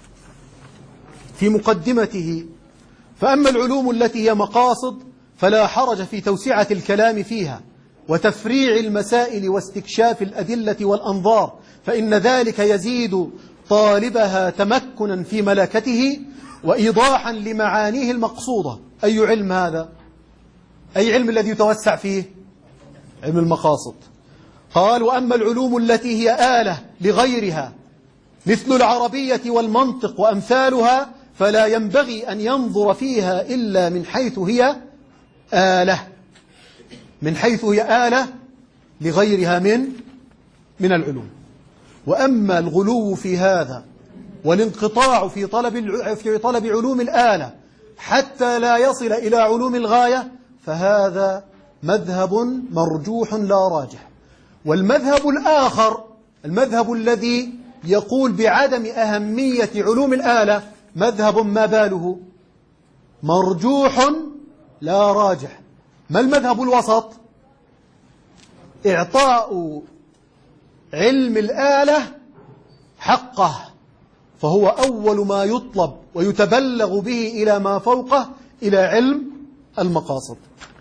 في مقدمته: فأما العلوم التي هي مقاصد فلا حرج في توسعة الكلام فيها وتفريع المسائل واستكشاف الأدلة والأنظار، فإن ذلك يزيد طالبها تمكنا في ملكته وإيضاحا لمعانيه المقصودة. أي علم هذا؟ أي علم الذي يتوسع فيه؟ علم المقاصد. قال: وأما العلوم التي هي آلة لغيرها مثل العربية والمنطق وأمثالها فلا ينبغي أن ينظر فيها إلا من حيث هي آلة، من حيث هي آلة لغيرها من العلوم. وأما الغلو في هذا والانقطاع في طلب علوم الآلة حتى لا يصل إلى علوم الغاية فهذا مذهب مرجوح لا راجح. والمذهب الآخر، المذهب الذي يقول بعدم أهمية علوم الآلة، مذهب ما باله مرجوح لا راجح. ما المذهب الوسط؟ إعطاء علم الآلة حقه، فهو أول ما يطلب ويتبلغ به إلى ما فوقه، إلى علم المقاصد.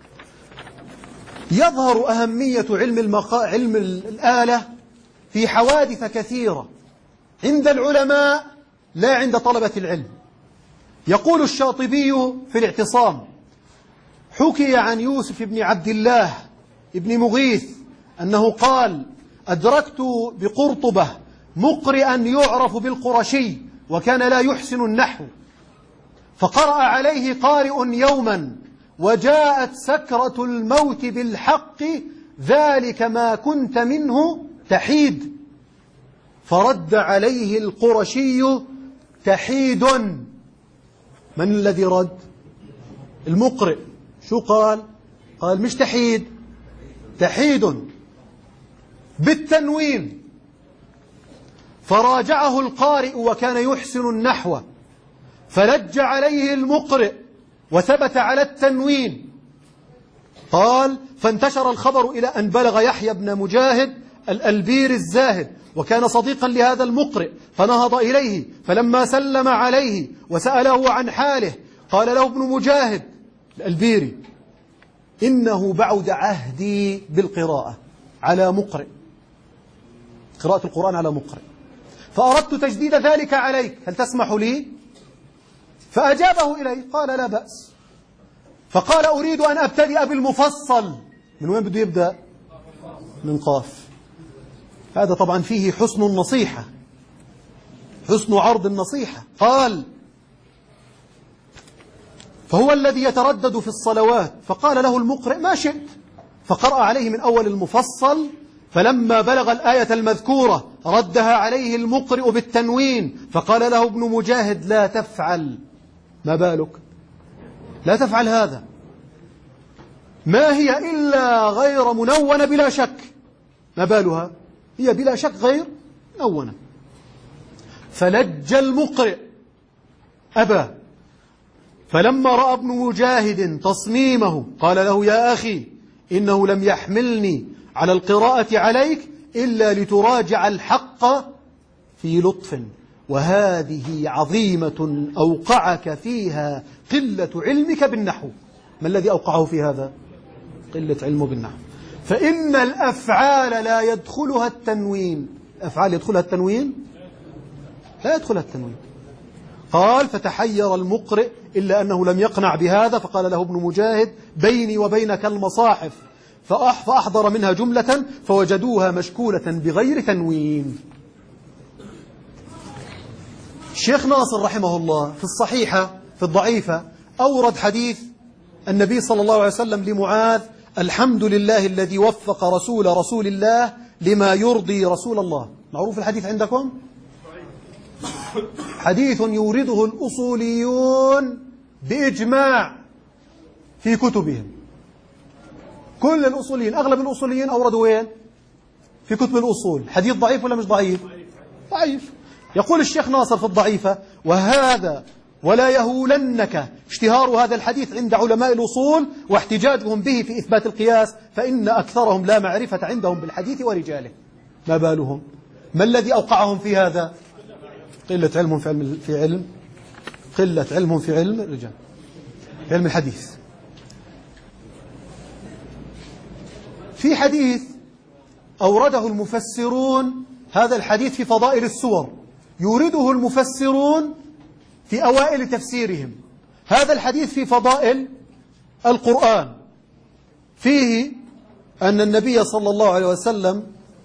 يظهر أهمية علم الآلة في حوادث كثيرة عند العلماء لا عند طلبة العلم. يقول الشاطبي في الاعتصام: حكي عن يوسف بن عبد الله بن مغيث أنه قال: أدركت بقرطبة مقرئا يعرف بالقرشي وكان لا يحسن النحو، فقرأ عليه قارئ يوما: وجاءت سكرة الموت بالحق ذلك ما كنت منه تحيد. فرد عليه القرشي: تحيد. من الذي رد؟ المقرئ. شو قال؟ قال مش تحيد، تحيد بالتنوين. فراجعه القارئ وكان يحسن النحو، فلج عليه المقرئ وثبت على التنوين. قال: فانتشر الخبر إلى أن بلغ يحيى بن مجاهد الألبير الزاهد، وكان صديقا لهذا المقرئ، فنهض إليه، فلما سلم عليه وسأله عن حاله قال له ابن مجاهد الألبيري: إنه بعد عهدي بالقراءة على مقرئ، قراءة القرآن على مقرئ، فأردت تجديد ذلك عليك، هل تسمح لي؟ فأجابه إليه قال: لا بأس. فقال: أريد أن أبتدئ بالمفصل. من وين بده يبدأ؟ من قاف. هذا طبعا فيه حسن النصيحة، حسن عرض النصيحة. قال: فهو الذي يتردد في الصلوات. فقال له المقرئ: ما شئت. فقرأ عليه من أول المفصل، فلما بلغ الآية المذكورة ردها عليه المقرئ بالتنوين، فقال له ابن مجاهد: لا تفعل. ما بالك؟ لا تفعل هذا، ما هي إلا غير منونة بلا شك. ما بالها؟ هي بلا شك غير منونة. فلج المقرئ أبى. فلما رأى ابن مجاهد تصميمه قال له: يا أخي، إنه لم يحملني على القراءة عليك إلا لتراجع الحق في لطف، وهذه عظيمة أوقعك فيها قلة علمك بالنحو. ما الذي أوقعه في هذا؟ قلة علمه بالنحو. فإن الأفعال لا يدخلها التنوين. الأفعال يدخلها التنوين؟ لا يدخلها التنوين. قال: فتحير المقرئ إلا أنه لم يقنع بهذا، فقال له ابن مجاهد: بيني وبينك المصاحف، فأحضر منها جملة فوجدوها مشكولة بغير تنوين. الشيخ ناصر رحمه الله في الصحيحة في الضعيفة أورد حديث النبي صلى الله عليه وسلم لمعاذ: الحمد لله الذي وفق رسول الله لما يرضي رسول الله. معروف الحديث عندكم؟ حديث يورده الأصوليون بإجماع في كتبهم. كل الأصوليين، أغلب الأصوليين أوردوا وين؟ في كتب الأصول. حديث ضعيف ولا مش ضعيف؟ ضعيف. يقول الشيخ ناصر في الضعيفة: وهذا ولا يهولنك اشتهار هذا الحديث عند علماء الأصول واحتجاجهم به في إثبات القياس، فإن أكثرهم لا معرفة عندهم بالحديث ورجاله. ما بالهم؟ ما الذي أوقعهم في هذا؟ قلة علمهم في علم قلة علمهم في علم الرجال، في علم الحديث. في حديث أورده المفسرون، هذا الحديث في فضائل السور، يورده المفسرون في أوائل تفسيرهم. هذا الحديث في فضائل القرآن، فيه أن النبي صلى الله عليه وسلم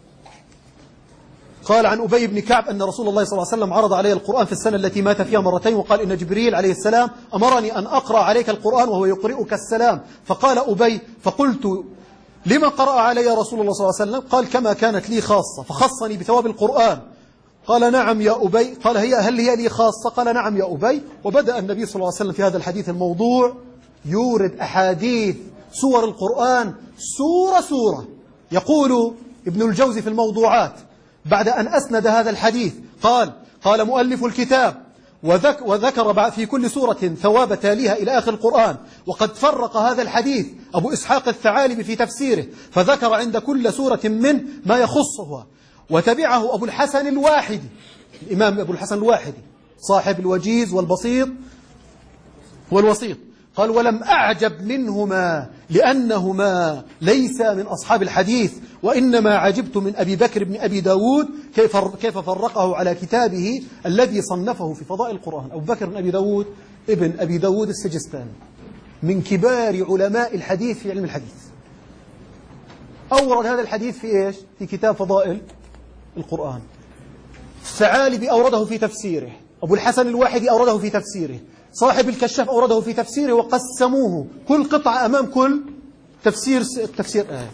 قال عن أبي بن كعب أن رسول الله صلى الله عليه وسلم عرض عليه القرآن في السنة التي مات فيها مرتين، وقال: إن جبريل عليه السلام أمرني أن أقرأ عليك القرآن وهو يقرئك السلام. فقال أبي: فقلت: لما قرأ علي رسول الله صلى الله عليه وسلم؟ قال: كما كانت لي خاصة، فخصني بثواب القرآن. قال: نعم يا أبي. قال: هل هي لي خاصة؟ قال: نعم يا أبي. وبدأ النبي صلى الله عليه وسلم في هذا الحديث الموضوع يورد أحاديث سور القرآن سورة سورة. يقول ابن الجوزي في الموضوعات بعد أن أسند هذا الحديث قال مؤلف الكتاب: وذكر في كل سورة ثواب تاليها إلى آخر القرآن. وقد فرق هذا الحديث أبو إسحاق الثعالبي في تفسيره، فذكر عند كل سورة منه ما يخصها. وتبعه أبو الحسن الواحدي، الإمام أبو الحسن الواحدي صاحب الوجيز والبسيط والوسيط، قال: ولم أعجب منهما لأنهما ليس من أصحاب الحديث، وإنما عجبت من أبي بكر بن أبي داود كيف فرقه على كتابه الذي صنفه في فضائل القرآن. أبو بكر بن أبي داود ابن أبي داود السجستاني من كبار علماء الحديث في علم الحديث، أورد هذا الحديث في إيش؟ في كتاب فضائل القرآن. الثعالبي أورده في تفسيره، أبو الحسن الواحدي أورده في تفسيره، صاحب الكشاف أورده في تفسيره، وقسموه كل قطعة أمام كل تفسير آية.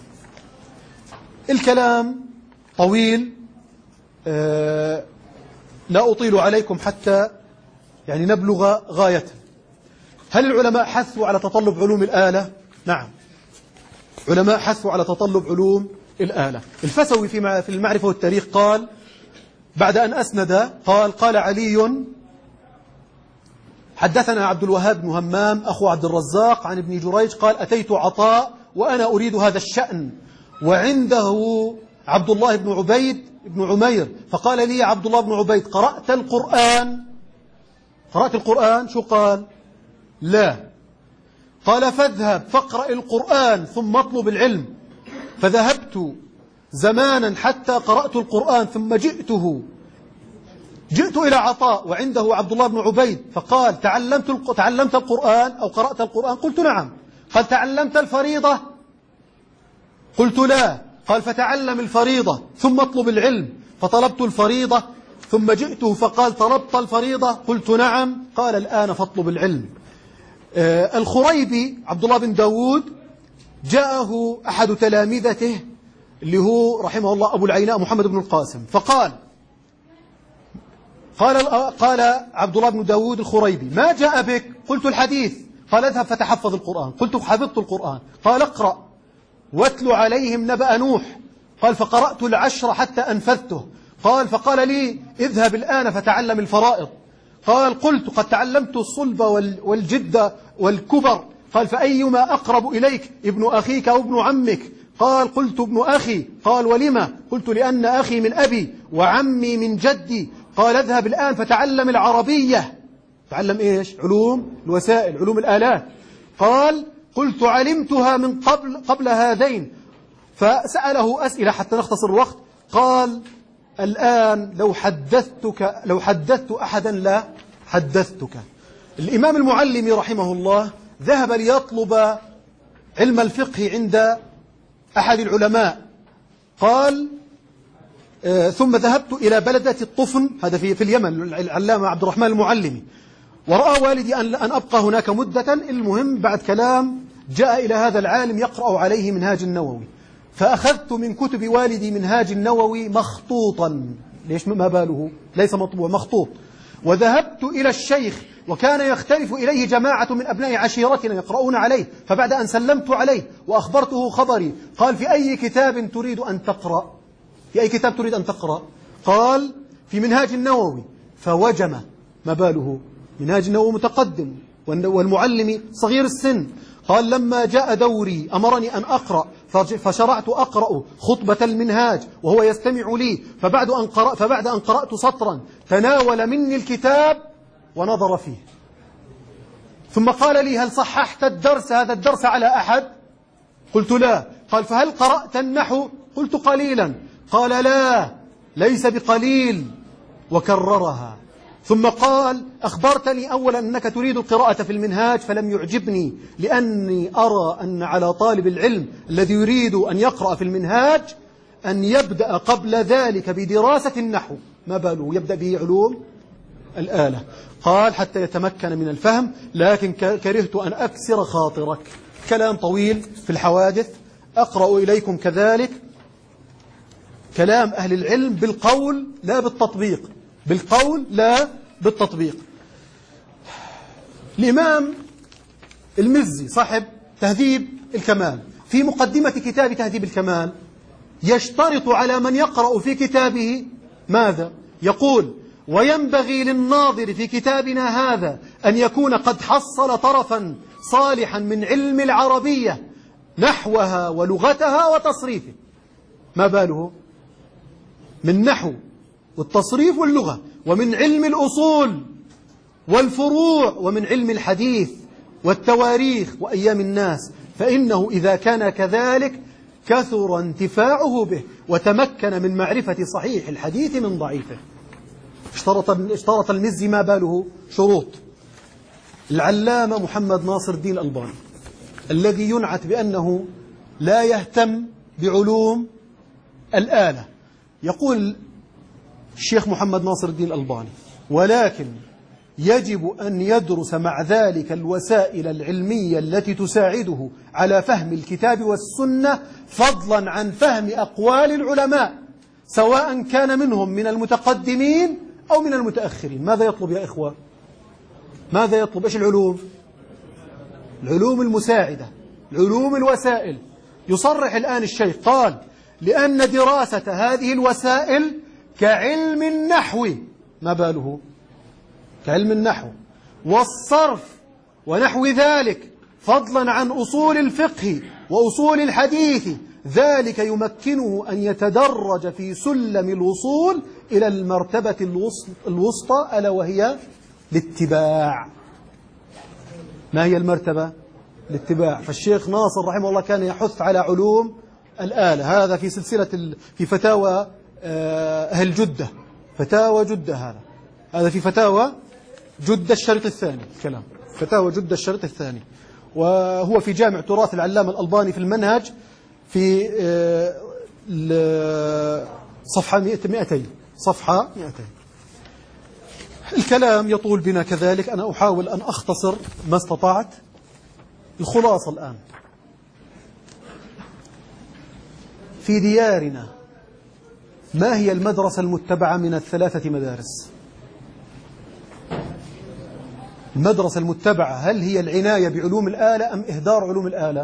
الكلام طويل، لا أطيل عليكم حتى يعني نبلغ غايته. هل العلماء حثوا على تطلب علوم الآلة؟ نعم، علماء حثوا على تطلب علوم الآلة. الفسوي في المعرفة والتاريخ قال بعد أن أسند قال علي: حدثنا عبد الوهاب بن همام أخو عبد الرزاق عن ابن جريج قال: أتيت عطاء وأنا أريد هذا الشأن، وعنده عبد الله بن عبيد بن عمير، فقال لي عبد الله بن عبيد: قرأت القرآن؟ قرأت القرآن؟ شو قال؟ لا. قال: فاذهب فاقرأ القرآن ثم اطلب العلم. فذهبت زمانا حتى قرأت القرآن، ثم جئت إلى عطاء وعنده عبد الله بن عبيد، فقال: تعلمت القرآن أو قرأت القرآن؟ قلت: نعم. قال: تعلمت الفريضة؟ قلت: لا. قال: فتعلم الفريضة ثم اطلب العلم. فطلبت الفريضة، ثم جئته فقال: طلبت الفريضة؟ قلت: نعم. قال: الآن فاطلب العلم. الخريبي عبد الله بن داود جاءه أحد تلامذته اللي هو رحمه الله أبو العيناء محمد بن القاسم، فقال عبد الله بن داود الخريبي: ما جاء بك؟ قلت: الحديث. قال: اذهب فتحفظ القرآن. قلت: حفظت القرآن. قال: اقرأ واتل عليهم نبأ نوح. قال: فقرأت 10 حتى أنفذته. قال: فقال لي: اذهب الآن فتعلم الفرائض. قلت: قد تعلمت الصلب والجد والكبر. قال: فأيما أقرب إليك، ابن أخيك أو ابن عمك؟ قلت: ابن أخي. قال: ولما؟ قلت: لأن أخي من أبي وعمي من جدي. قال: اذهب الآن فتعلم العربية. تعلم إيش؟ علوم الوسائل، علوم الآلات. قلت: علمتها من قبل هذين. فسأله أسئلة حتى نختصر الوقت. قال: الآن لو حدثت أحدا لا حدثتك. الإمام المعلمي رحمه الله ذهب ليطلب علم الفقه عند أحد العلماء. قال: ثم ذهبت إلى بلدة الطفن، هذا في اليمن، العلامة عبد الرحمن المعلمي، ورأى والدي أن أبقى هناك مدة. المهم بعد كلام جاء إلى هذا العالم يقرأ عليه منهاج النووي، فأخذت من كتب والدي منهاج النووي مخطوطا. ليش ما باله؟ ليس مطبوع، مخطوط. وذهبت إلى الشيخ، وكان يختلف إليه جماعة من أبناء عشيرتنا يقرؤون عليه. فبعد أن سلمت عليه وأخبرته خبري، قال: في أي كتاب تريد أن تقرأ؟ في أي كتاب تريد أن تقرأ؟ قال: في منهاج النووي. فوجم، ما باله؟ منهاج النووي متقدم والمعلم صغير السن. قال: لما جاء دوري أمرني أن أقرأ، فشرعت أقرأ خطبة المنهاج وهو يستمع لي. فبعد أن قرأت سطرا تناول مني الكتاب ونظر فيه، ثم قال لي: هل صححت هذا الدرس على أحد؟ قلت: لا. قال: فهل قرأت النحو؟ قلت: قليلا. قال: لا، ليس بقليل. وكررها. ثم قال: أخبرتني أولا أنك تريد القراءة في المنهاج، فلم يعجبني، لأني أرى أن على طالب العلم الذي يريد أن يقرأ في المنهاج أن يبدأ قبل ذلك بدراسة النحو. ما باله يبدأ به علوم الآلة؟ قال: حتى يتمكن من الفهم، لكن كرهت أن أكسر خاطرك. كلام طويل في الحوادث. أقرأ إليكم كذلك كلام أهل العلم بالقول لا بالتطبيق، بالقول لا بالتطبيق. الإمام المزي صاحب تهذيب الكمال في مقدمة كتاب تهذيب الكمال يشترط على من يقرأ في كتابه ماذا؟ يقول: وينبغي للناظر في كتابنا هذا أن يكون قد حصل طرفا صالحا من علم العربية، نحوها ولغتها وتصريفه. ما باله؟ من نحو والتصريف واللغة، ومن علم الأصول والفروع، ومن علم الحديث والتواريخ وأيام الناس. فإنه إذا كان كذلك كثر انتفاعه به، وتمكن من معرفة صحيح الحديث من ضعيفه. اشترط المزي ما باله شروط. العلامة محمد ناصر الدين الألباني الذي ينعت بأنه لا يهتم بعلوم الآلة، يقول الشيخ محمد ناصر الدين الألباني: ولكن يجب أن يدرس مع ذلك الوسائل العلمية التي تساعده على فهم الكتاب والسنة، فضلا عن فهم أقوال العلماء، سواء كان منهم من المتقدمين أو من المتأخرين. ماذا يطلب يا إخوة؟ ماذا يطلب؟ إيش العلوم؟ العلوم المساعدة، العلوم الوسائل. يصرح الآن الشيخ، قال: لأن دراسة هذه الوسائل كعلم النحو. ما باله؟ كعلم النحو والصرف ونحو ذلك، فضلا عن أصول الفقه وأصول الحديث، ذلك يمكنه أن يتدرج في سلم الوصول إلى المرتبة الوسطى، ألا وهي الاتباع. ما هي المرتبة؟ الاتباع. فالشيخ ناصر رحمه الله كان يحث على علوم الآلة، هذا في سلسلة في فتاوى أهل جدة، فتاوى جدة، هذا في فتاوى جدة الشريط الثاني، كلام فتاوى جدة الشريط الثاني، وهو في جامع تراث العلامة الألباني في المنهج في صفحة 200 صفحة 200. الكلام يطول بنا كذلك، أنا أحاول أن أختصر ما استطعت. الخلاصة الآن، في ديارنا ما هي المدرسة المتبعة من الثلاثة مدارس؟ المدرسة المتبعة هل هي العناية بعلوم الآلة أم إهدار علوم الآلة؟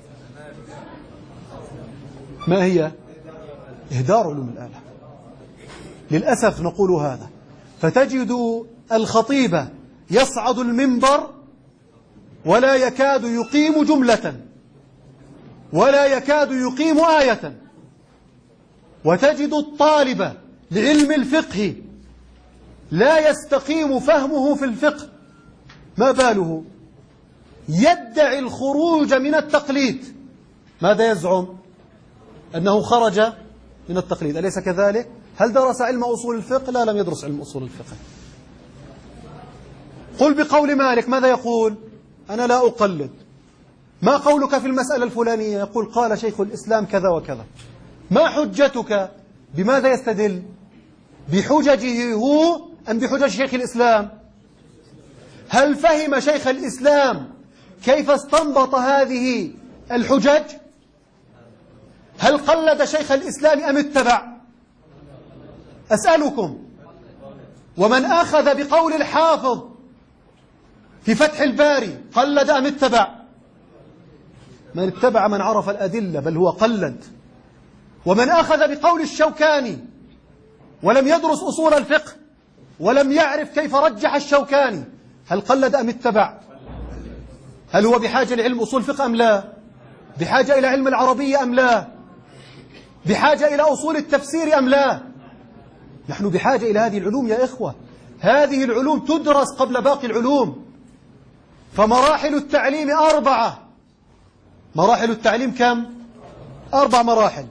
ما هي؟ إهدار علوم الآلة. للأسف نقول هذا، فتجد الخطيب يصعد المنبر ولا يكاد يقيم جملة ولا يكاد يقيم آية، وتجد الطالب لعلم الفقه لا يستقيم فهمه في الفقه، ما باله يدعي الخروج من التقليد. ماذا يزعم؟ أنه خرج من التقليد، أليس كذلك؟ هل درس علم أصول الفقه؟ لا، لم يدرس علم أصول الفقه. قل بقول مالك، ماذا يقول؟ أنا لا أقلد. ما قولك في المسألة الفلانية؟ يقول قال شيخ الإسلام كذا وكذا. ما حجتك؟ بماذا يستدل؟ بحججه هو أم بحجج شيخ الإسلام؟ هل فهم شيخ الإسلام كيف استنبط هذه الحجج؟ هل قلد شيخ الإسلام أم اتبع؟ أسألكم. ومن أخذ بقول الحافظ في فتح الباري قلد أم اتبع؟ من اتبع من عرف الأدلة، بل هو قلد. ومن أخذ بقول الشوكاني ولم يدرس أصول الفقه ولم يعرف كيف رجح الشوكاني، هل قلد أم اتبع؟ هل هو بحاجة لعلم أصول الفقه أم لا؟ بحاجة إلى علم العربية أم لا؟ بحاجة إلى أصول التفسير أم لا؟ نحن بحاجة إلى هذه العلوم يا إخوة. هذه العلوم تدرس قبل باقي العلوم. فمراحل التعليم 4. مراحل التعليم كم؟ 4 مراحل.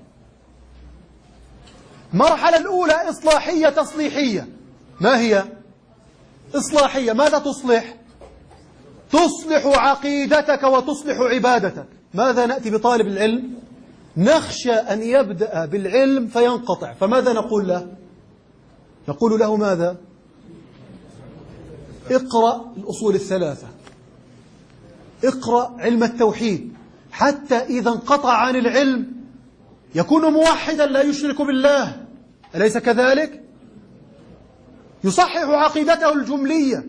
المرحلة الأولى إصلاحية تصليحية. ما هي؟ إصلاحية. ماذا تصلح؟ تصلح عقيدتك وتصلح عبادتك. ماذا نأتي بطالب العلم؟ نخشى أن يبدأ بالعلم فينقطع، فماذا نقول له؟ نقول له ماذا؟ اقرأ الأصول الثلاثة، اقرأ علم التوحيد، حتى إذا انقطع عن العلم يكون موحدا لا يشرك بالله، أليس كذلك؟ يصحح عقيدته الجملية،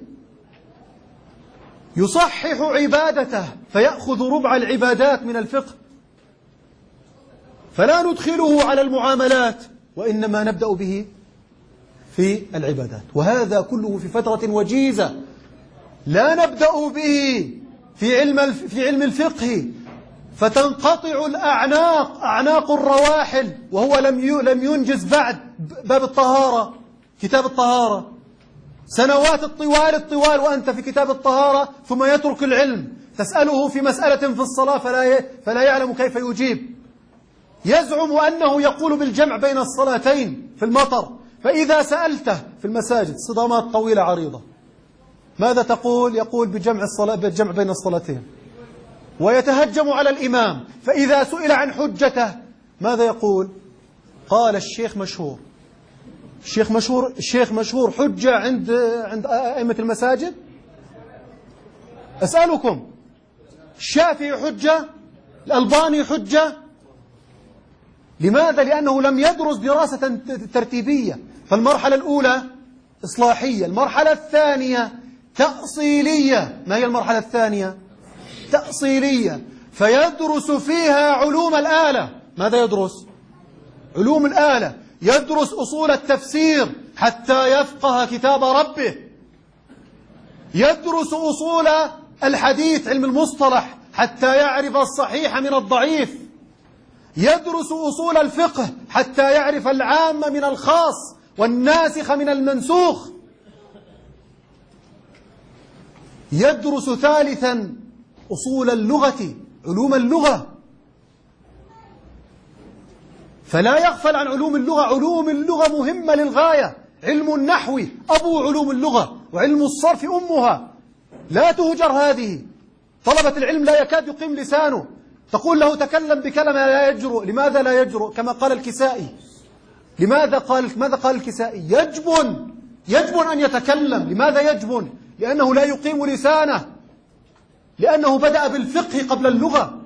يصحح عبادته، فيأخذ ربع العبادات من الفقه، فلا ندخله على المعاملات وإنما نبدأ به في العبادات. وهذا كله في فترة وجيزة. لا نبدأ به في علم الفقه فتنقطع الأعناق، أعناق الرواحل، وهو لم ينجز بعد باب الطهارة، كتاب الطهارة، سنوات الطوال وأنت في كتاب الطهارة، ثم يترك العلم. تسأله في مسألة في الصلاة فلا يعلم كيف يجيب. يزعم أنه يقول بالجمع بين الصلاتين في المطر، فإذا سألته في المساجد صدامات طويلة عريضة ماذا تقول؟ يقول بالجمع بين الصلاتين. ويتهجم على الإمام، فإذا سئل عن حجته ماذا يقول؟ قال الشيخ مشهور. الشيخ مشهور حجة عند أئمة المساجد؟ أسألكم، الشافعي حجة؟ الألباني حجة؟ لماذا؟ لأنه لم يدرس دراسة ترتيبية. فالمرحلة الأولى إصلاحية، المرحلة الثانية تأصيلية. ما هي المرحلة الثانية؟ تأصيلية، فيدرس فيها علوم الآلة. ماذا يدرس؟ علوم الآلة. يدرس أصول التفسير حتى يفقه كتاب ربه، يدرس أصول الحديث علم المصطلح حتى يعرف الصحيح من الضعيف، يدرس أصول الفقه حتى يعرف العام من الخاص والناسخ من المنسوخ. يدرس ثالثا أصول اللغة، علوم اللغة، فلا يغفل عن علوم اللغة. علوم اللغة مهمة للغاية. علم النحو أبو علوم اللغة، وعلم الصرف أمها، لا تهجر هذه. طلبة العلم لا يكاد يقيم لسانه، تقول له تكلم بكلمة لا يجرؤ. لماذا لا يجرؤ؟ كما قال الكسائي. ماذا قال الكسائي؟ يجبن أن يتكلم. لماذا يجبن؟ لأنه لا يقيم لسانه، لأنه بدأ بالفقه قبل اللغة.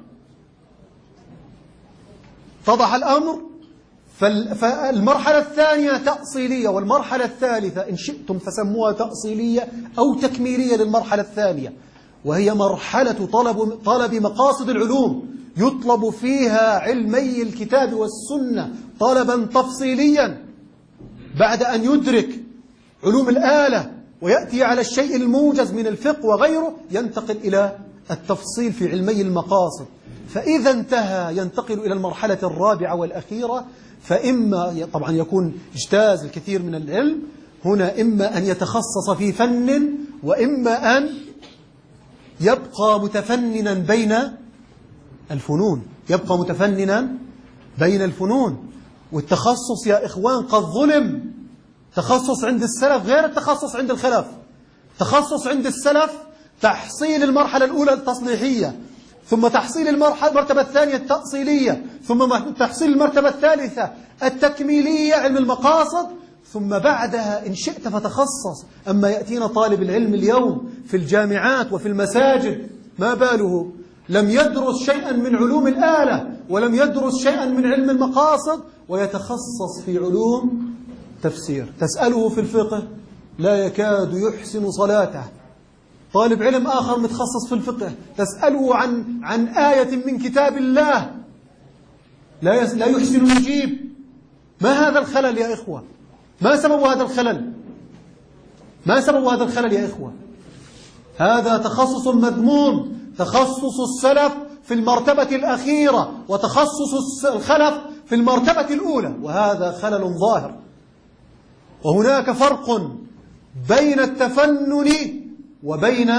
اتضح الأمر؟ فالمرحلة الثانية تأصيلية، والمرحلة الثالثة إن شئتم فسموها تأصيلية أو تكميلية للمرحلة الثانية، وهي مرحلة طلب مقاصد العلوم، يطلب فيها علمي الكتاب والسنة طلبا تفصيليا. بعد أن يدرك علوم الآلة ويأتي على الشيء الموجز من الفقه وغيره، ينتقل إلى التفصيل في علمي المقاصد. فإذا انتهى ينتقل إلى المرحلة الرابعة والأخيرة، فإما طبعا يكون اجتاز الكثير من العلم هنا، إما أن يتخصص في فن، وإما أن يبقى متفننا بين الفنون. يبقى متفننا بين الفنون. والتخصص يا إخوان قد ظلم. تخصص عند السلف غير التخصص عند الخلف. تخصص عند السلف تحصيل المرحلة الأولى التصليحية، ثم تحصيل المرتبة الثانية التأصيلية، ثم تحصيل المرتبة الثالثة التكميلية علم المقاصد، ثم بعدها إن شئت فتخصص. أما يأتينا طالب العلم اليوم في الجامعات وفي المساجد ما باله لم يدرس شيئا من علوم الآلة ولم يدرس شيئا من علم المقاصد ويتخصص في علوم تفسير. تسأله في الفقه لا يكاد يحسن صلاته. طالب علم آخر متخصص في الفقه تسأله عن آية من كتاب الله لا يحسن يجيب. ما هذا الخلل يا إخوة؟ ما سبب هذا الخلل؟ ما سبب هذا الخلل يا إخوة؟ هذا تخصص مذموم. تخصص السلف في المرتبة الأخيرة، وتخصص الخلف في المرتبة الأولى، وهذا خلل ظاهر. وهناك فرق بين التفنن وبين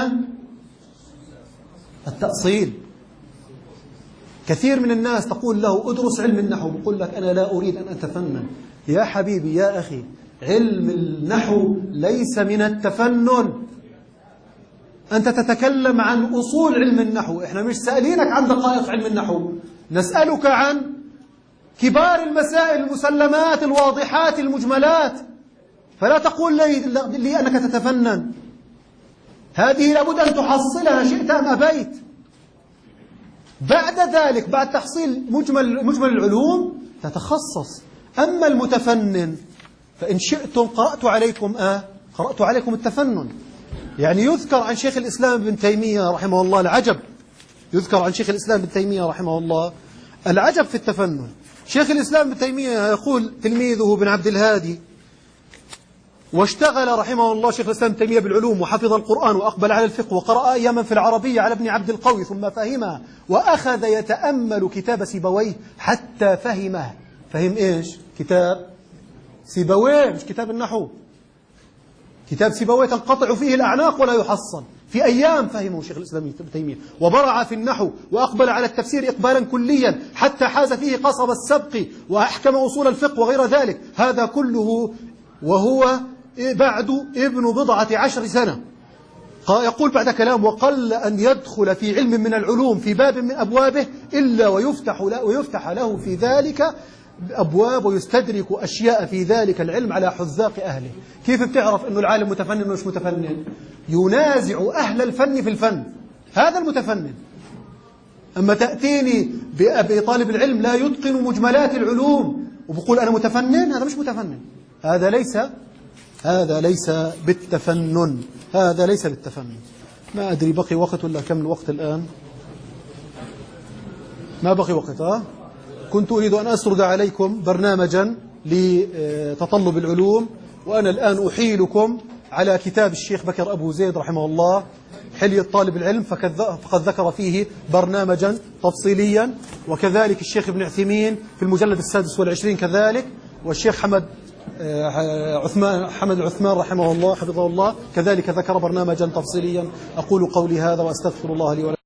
التأصيل. كثير من الناس تقول له ادرس علم النحو، بيقول لك أنا لا أريد أن أتفنن. يا حبيبي يا أخي، علم النحو ليس من التفنن. أنت تتكلم عن أصول علم النحو، إحنا مش سألينك عن دقائق علم النحو، نسألك عن كبار المسائل، المسلمات، الواضحات، المجملات. فلا تقول لي أنك تتفنن. هذه لابد أن تحصلها شئت أم أبيت. بعد ذلك بعد تحصيل مجمل العلوم تتخصص. أما المتفنن فإن شئتم قرأت عليكم التفنن. يعني يذكر عن شيخ الإسلام ابن تيمية رحمه الله العجب، يذكر عن شيخ الإسلام ابن تيمية رحمه الله العجب في التفنن. شيخ الإسلام ابن تيمية يقول تلميذه بن عبد الهادي: واشتغل رحمه الله شيخ الإسلام ابن تيمية بالعلوم، وحفظ القرآن، وأقبل على الفقه، وقرأ أياما في العربية على ابن عبد القوي ثم فهمها، وأخذ يتأمل كتاب سيبويه حتى فهمه. فهم إيش؟ كتاب سيبويه، مش كتاب النحو. كتاب سيبويه تنقطع فيه الأعناق ولا يحصل. في أيام فهمه شيخ الإسلام ابن تيمية، وبرع في النحو، وأقبل على التفسير إقبالا كليا حتى حاز فيه قصب السبق، وأحكم أصول الفقه وغير ذلك. هذا كله وهو بعد ابن 14 سنة. يقول بعد كلام: وقل أن يدخل في علم من العلوم في باب من أبوابه إلا ويفتح له في ذلك أبواب، ويستدرك أشياء في ذلك العلم على حذاق أهله. كيف بتعرف أنه العالم متفنن ومش متفنن؟ ينازع أهل الفن في الفن، هذا المتفنن. أما تأتيني بطالب العلم لا يتقن مجملات العلوم وبقول أنا متفنن، هذا مش متفنن. هذا ليس بالتفنن. هذا ليس بالتفنن. ما أدري بقي وقت ولا كم الوقت الآن؟ ما بقي وقت. كنت أريد أن أسرد عليكم برنامجا لتطلب العلوم، وأنا الآن أحيلكم على كتاب الشيخ بكر أبو زيد رحمه الله، حلية طالب العلم فقد ذكر فيه برنامجا تفصيليا، وكذلك الشيخ ابن عثيمين في المجلد 26 كذلك، والشيخ حمد العثمان رحمه الله حفظه الله كذلك ذكر برنامجا تفصيليا. أقول قولي هذا وأستغفر الله لي ولكم.